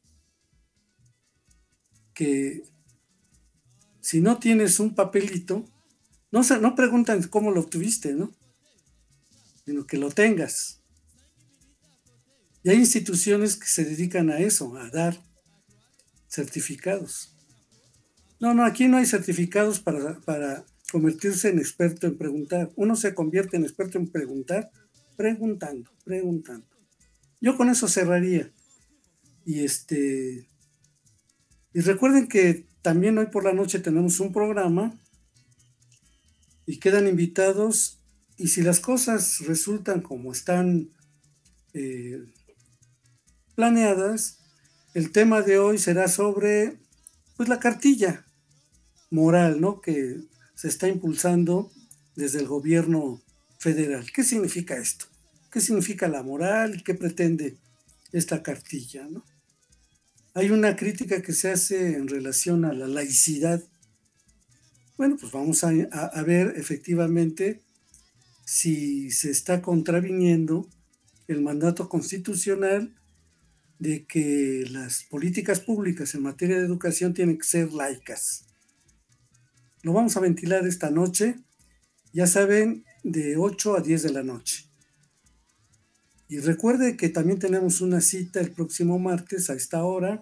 Que si no tienes un papelito, no, no preguntan cómo lo obtuviste, ¿no? Sino que lo tengas. Y hay instituciones que se dedican a eso, a dar certificados. No, no, aquí no hay certificados para, para convertirse en experto en preguntar. Uno se convierte en experto en preguntar, preguntando, preguntando. Yo con eso cerraría. Y este, y recuerden que también hoy por la noche tenemos un programa y quedan invitados, y si las cosas resultan como están eh, planeadas, el tema de hoy será sobre pues la cartilla moral, ¿no?, que se está impulsando desde el gobierno federal. ¿Qué significa esto? ¿Qué significa la moral? ¿Qué pretende esta cartilla, ¿no? Hay una crítica que se hace en relación a la laicidad. Bueno, pues vamos a, a, a ver efectivamente si se está contraviniendo el mandato constitucional de que las políticas públicas en materia de educación tienen que ser laicas. Lo vamos a ventilar esta noche, ya saben, de ocho a diez de la noche. Y recuerde que también tenemos una cita el próximo martes a esta hora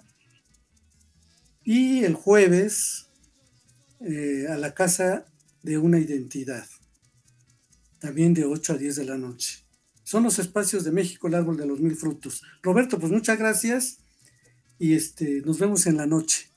y el jueves eh, a la Casa de una Identidad, también de ocho a diez de la noche. Son los espacios de México, el árbol de los mil frutos. Roberto, pues muchas gracias y este, nos vemos en la noche.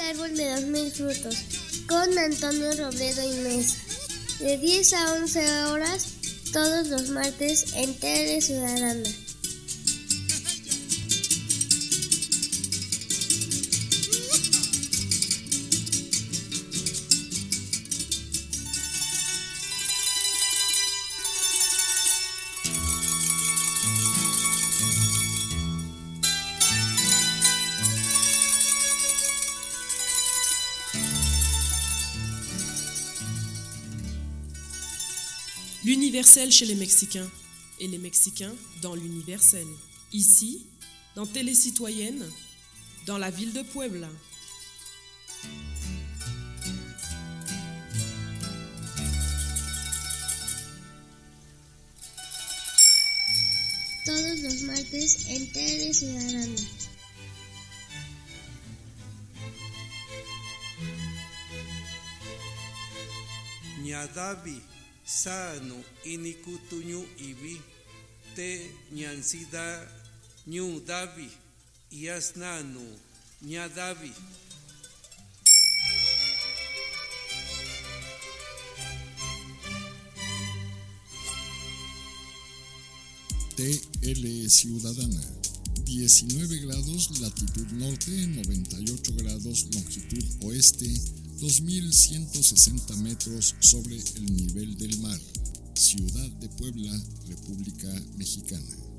árbol de dos mil frutos, con Antonio Robledo y Mesa, de diez a once horas, todos los martes en Tele Ciudadana. L'universel chez les Mexicains et les Mexicains dans l'universel. Ici, dans Télé Citoyenne, dans la ville de Puebla. Todos los martes en Tele Ciudadana. Ñadavi sano inikutuñu ibi te ñansida ñu davi yasnanu ñadavi. T L Ciudadana, diecinueve grados latitud norte, noventa y ocho grados longitud oeste, dos mil ciento sesenta metros sobre el nivel del mar. Ciudad de Puebla, República Mexicana.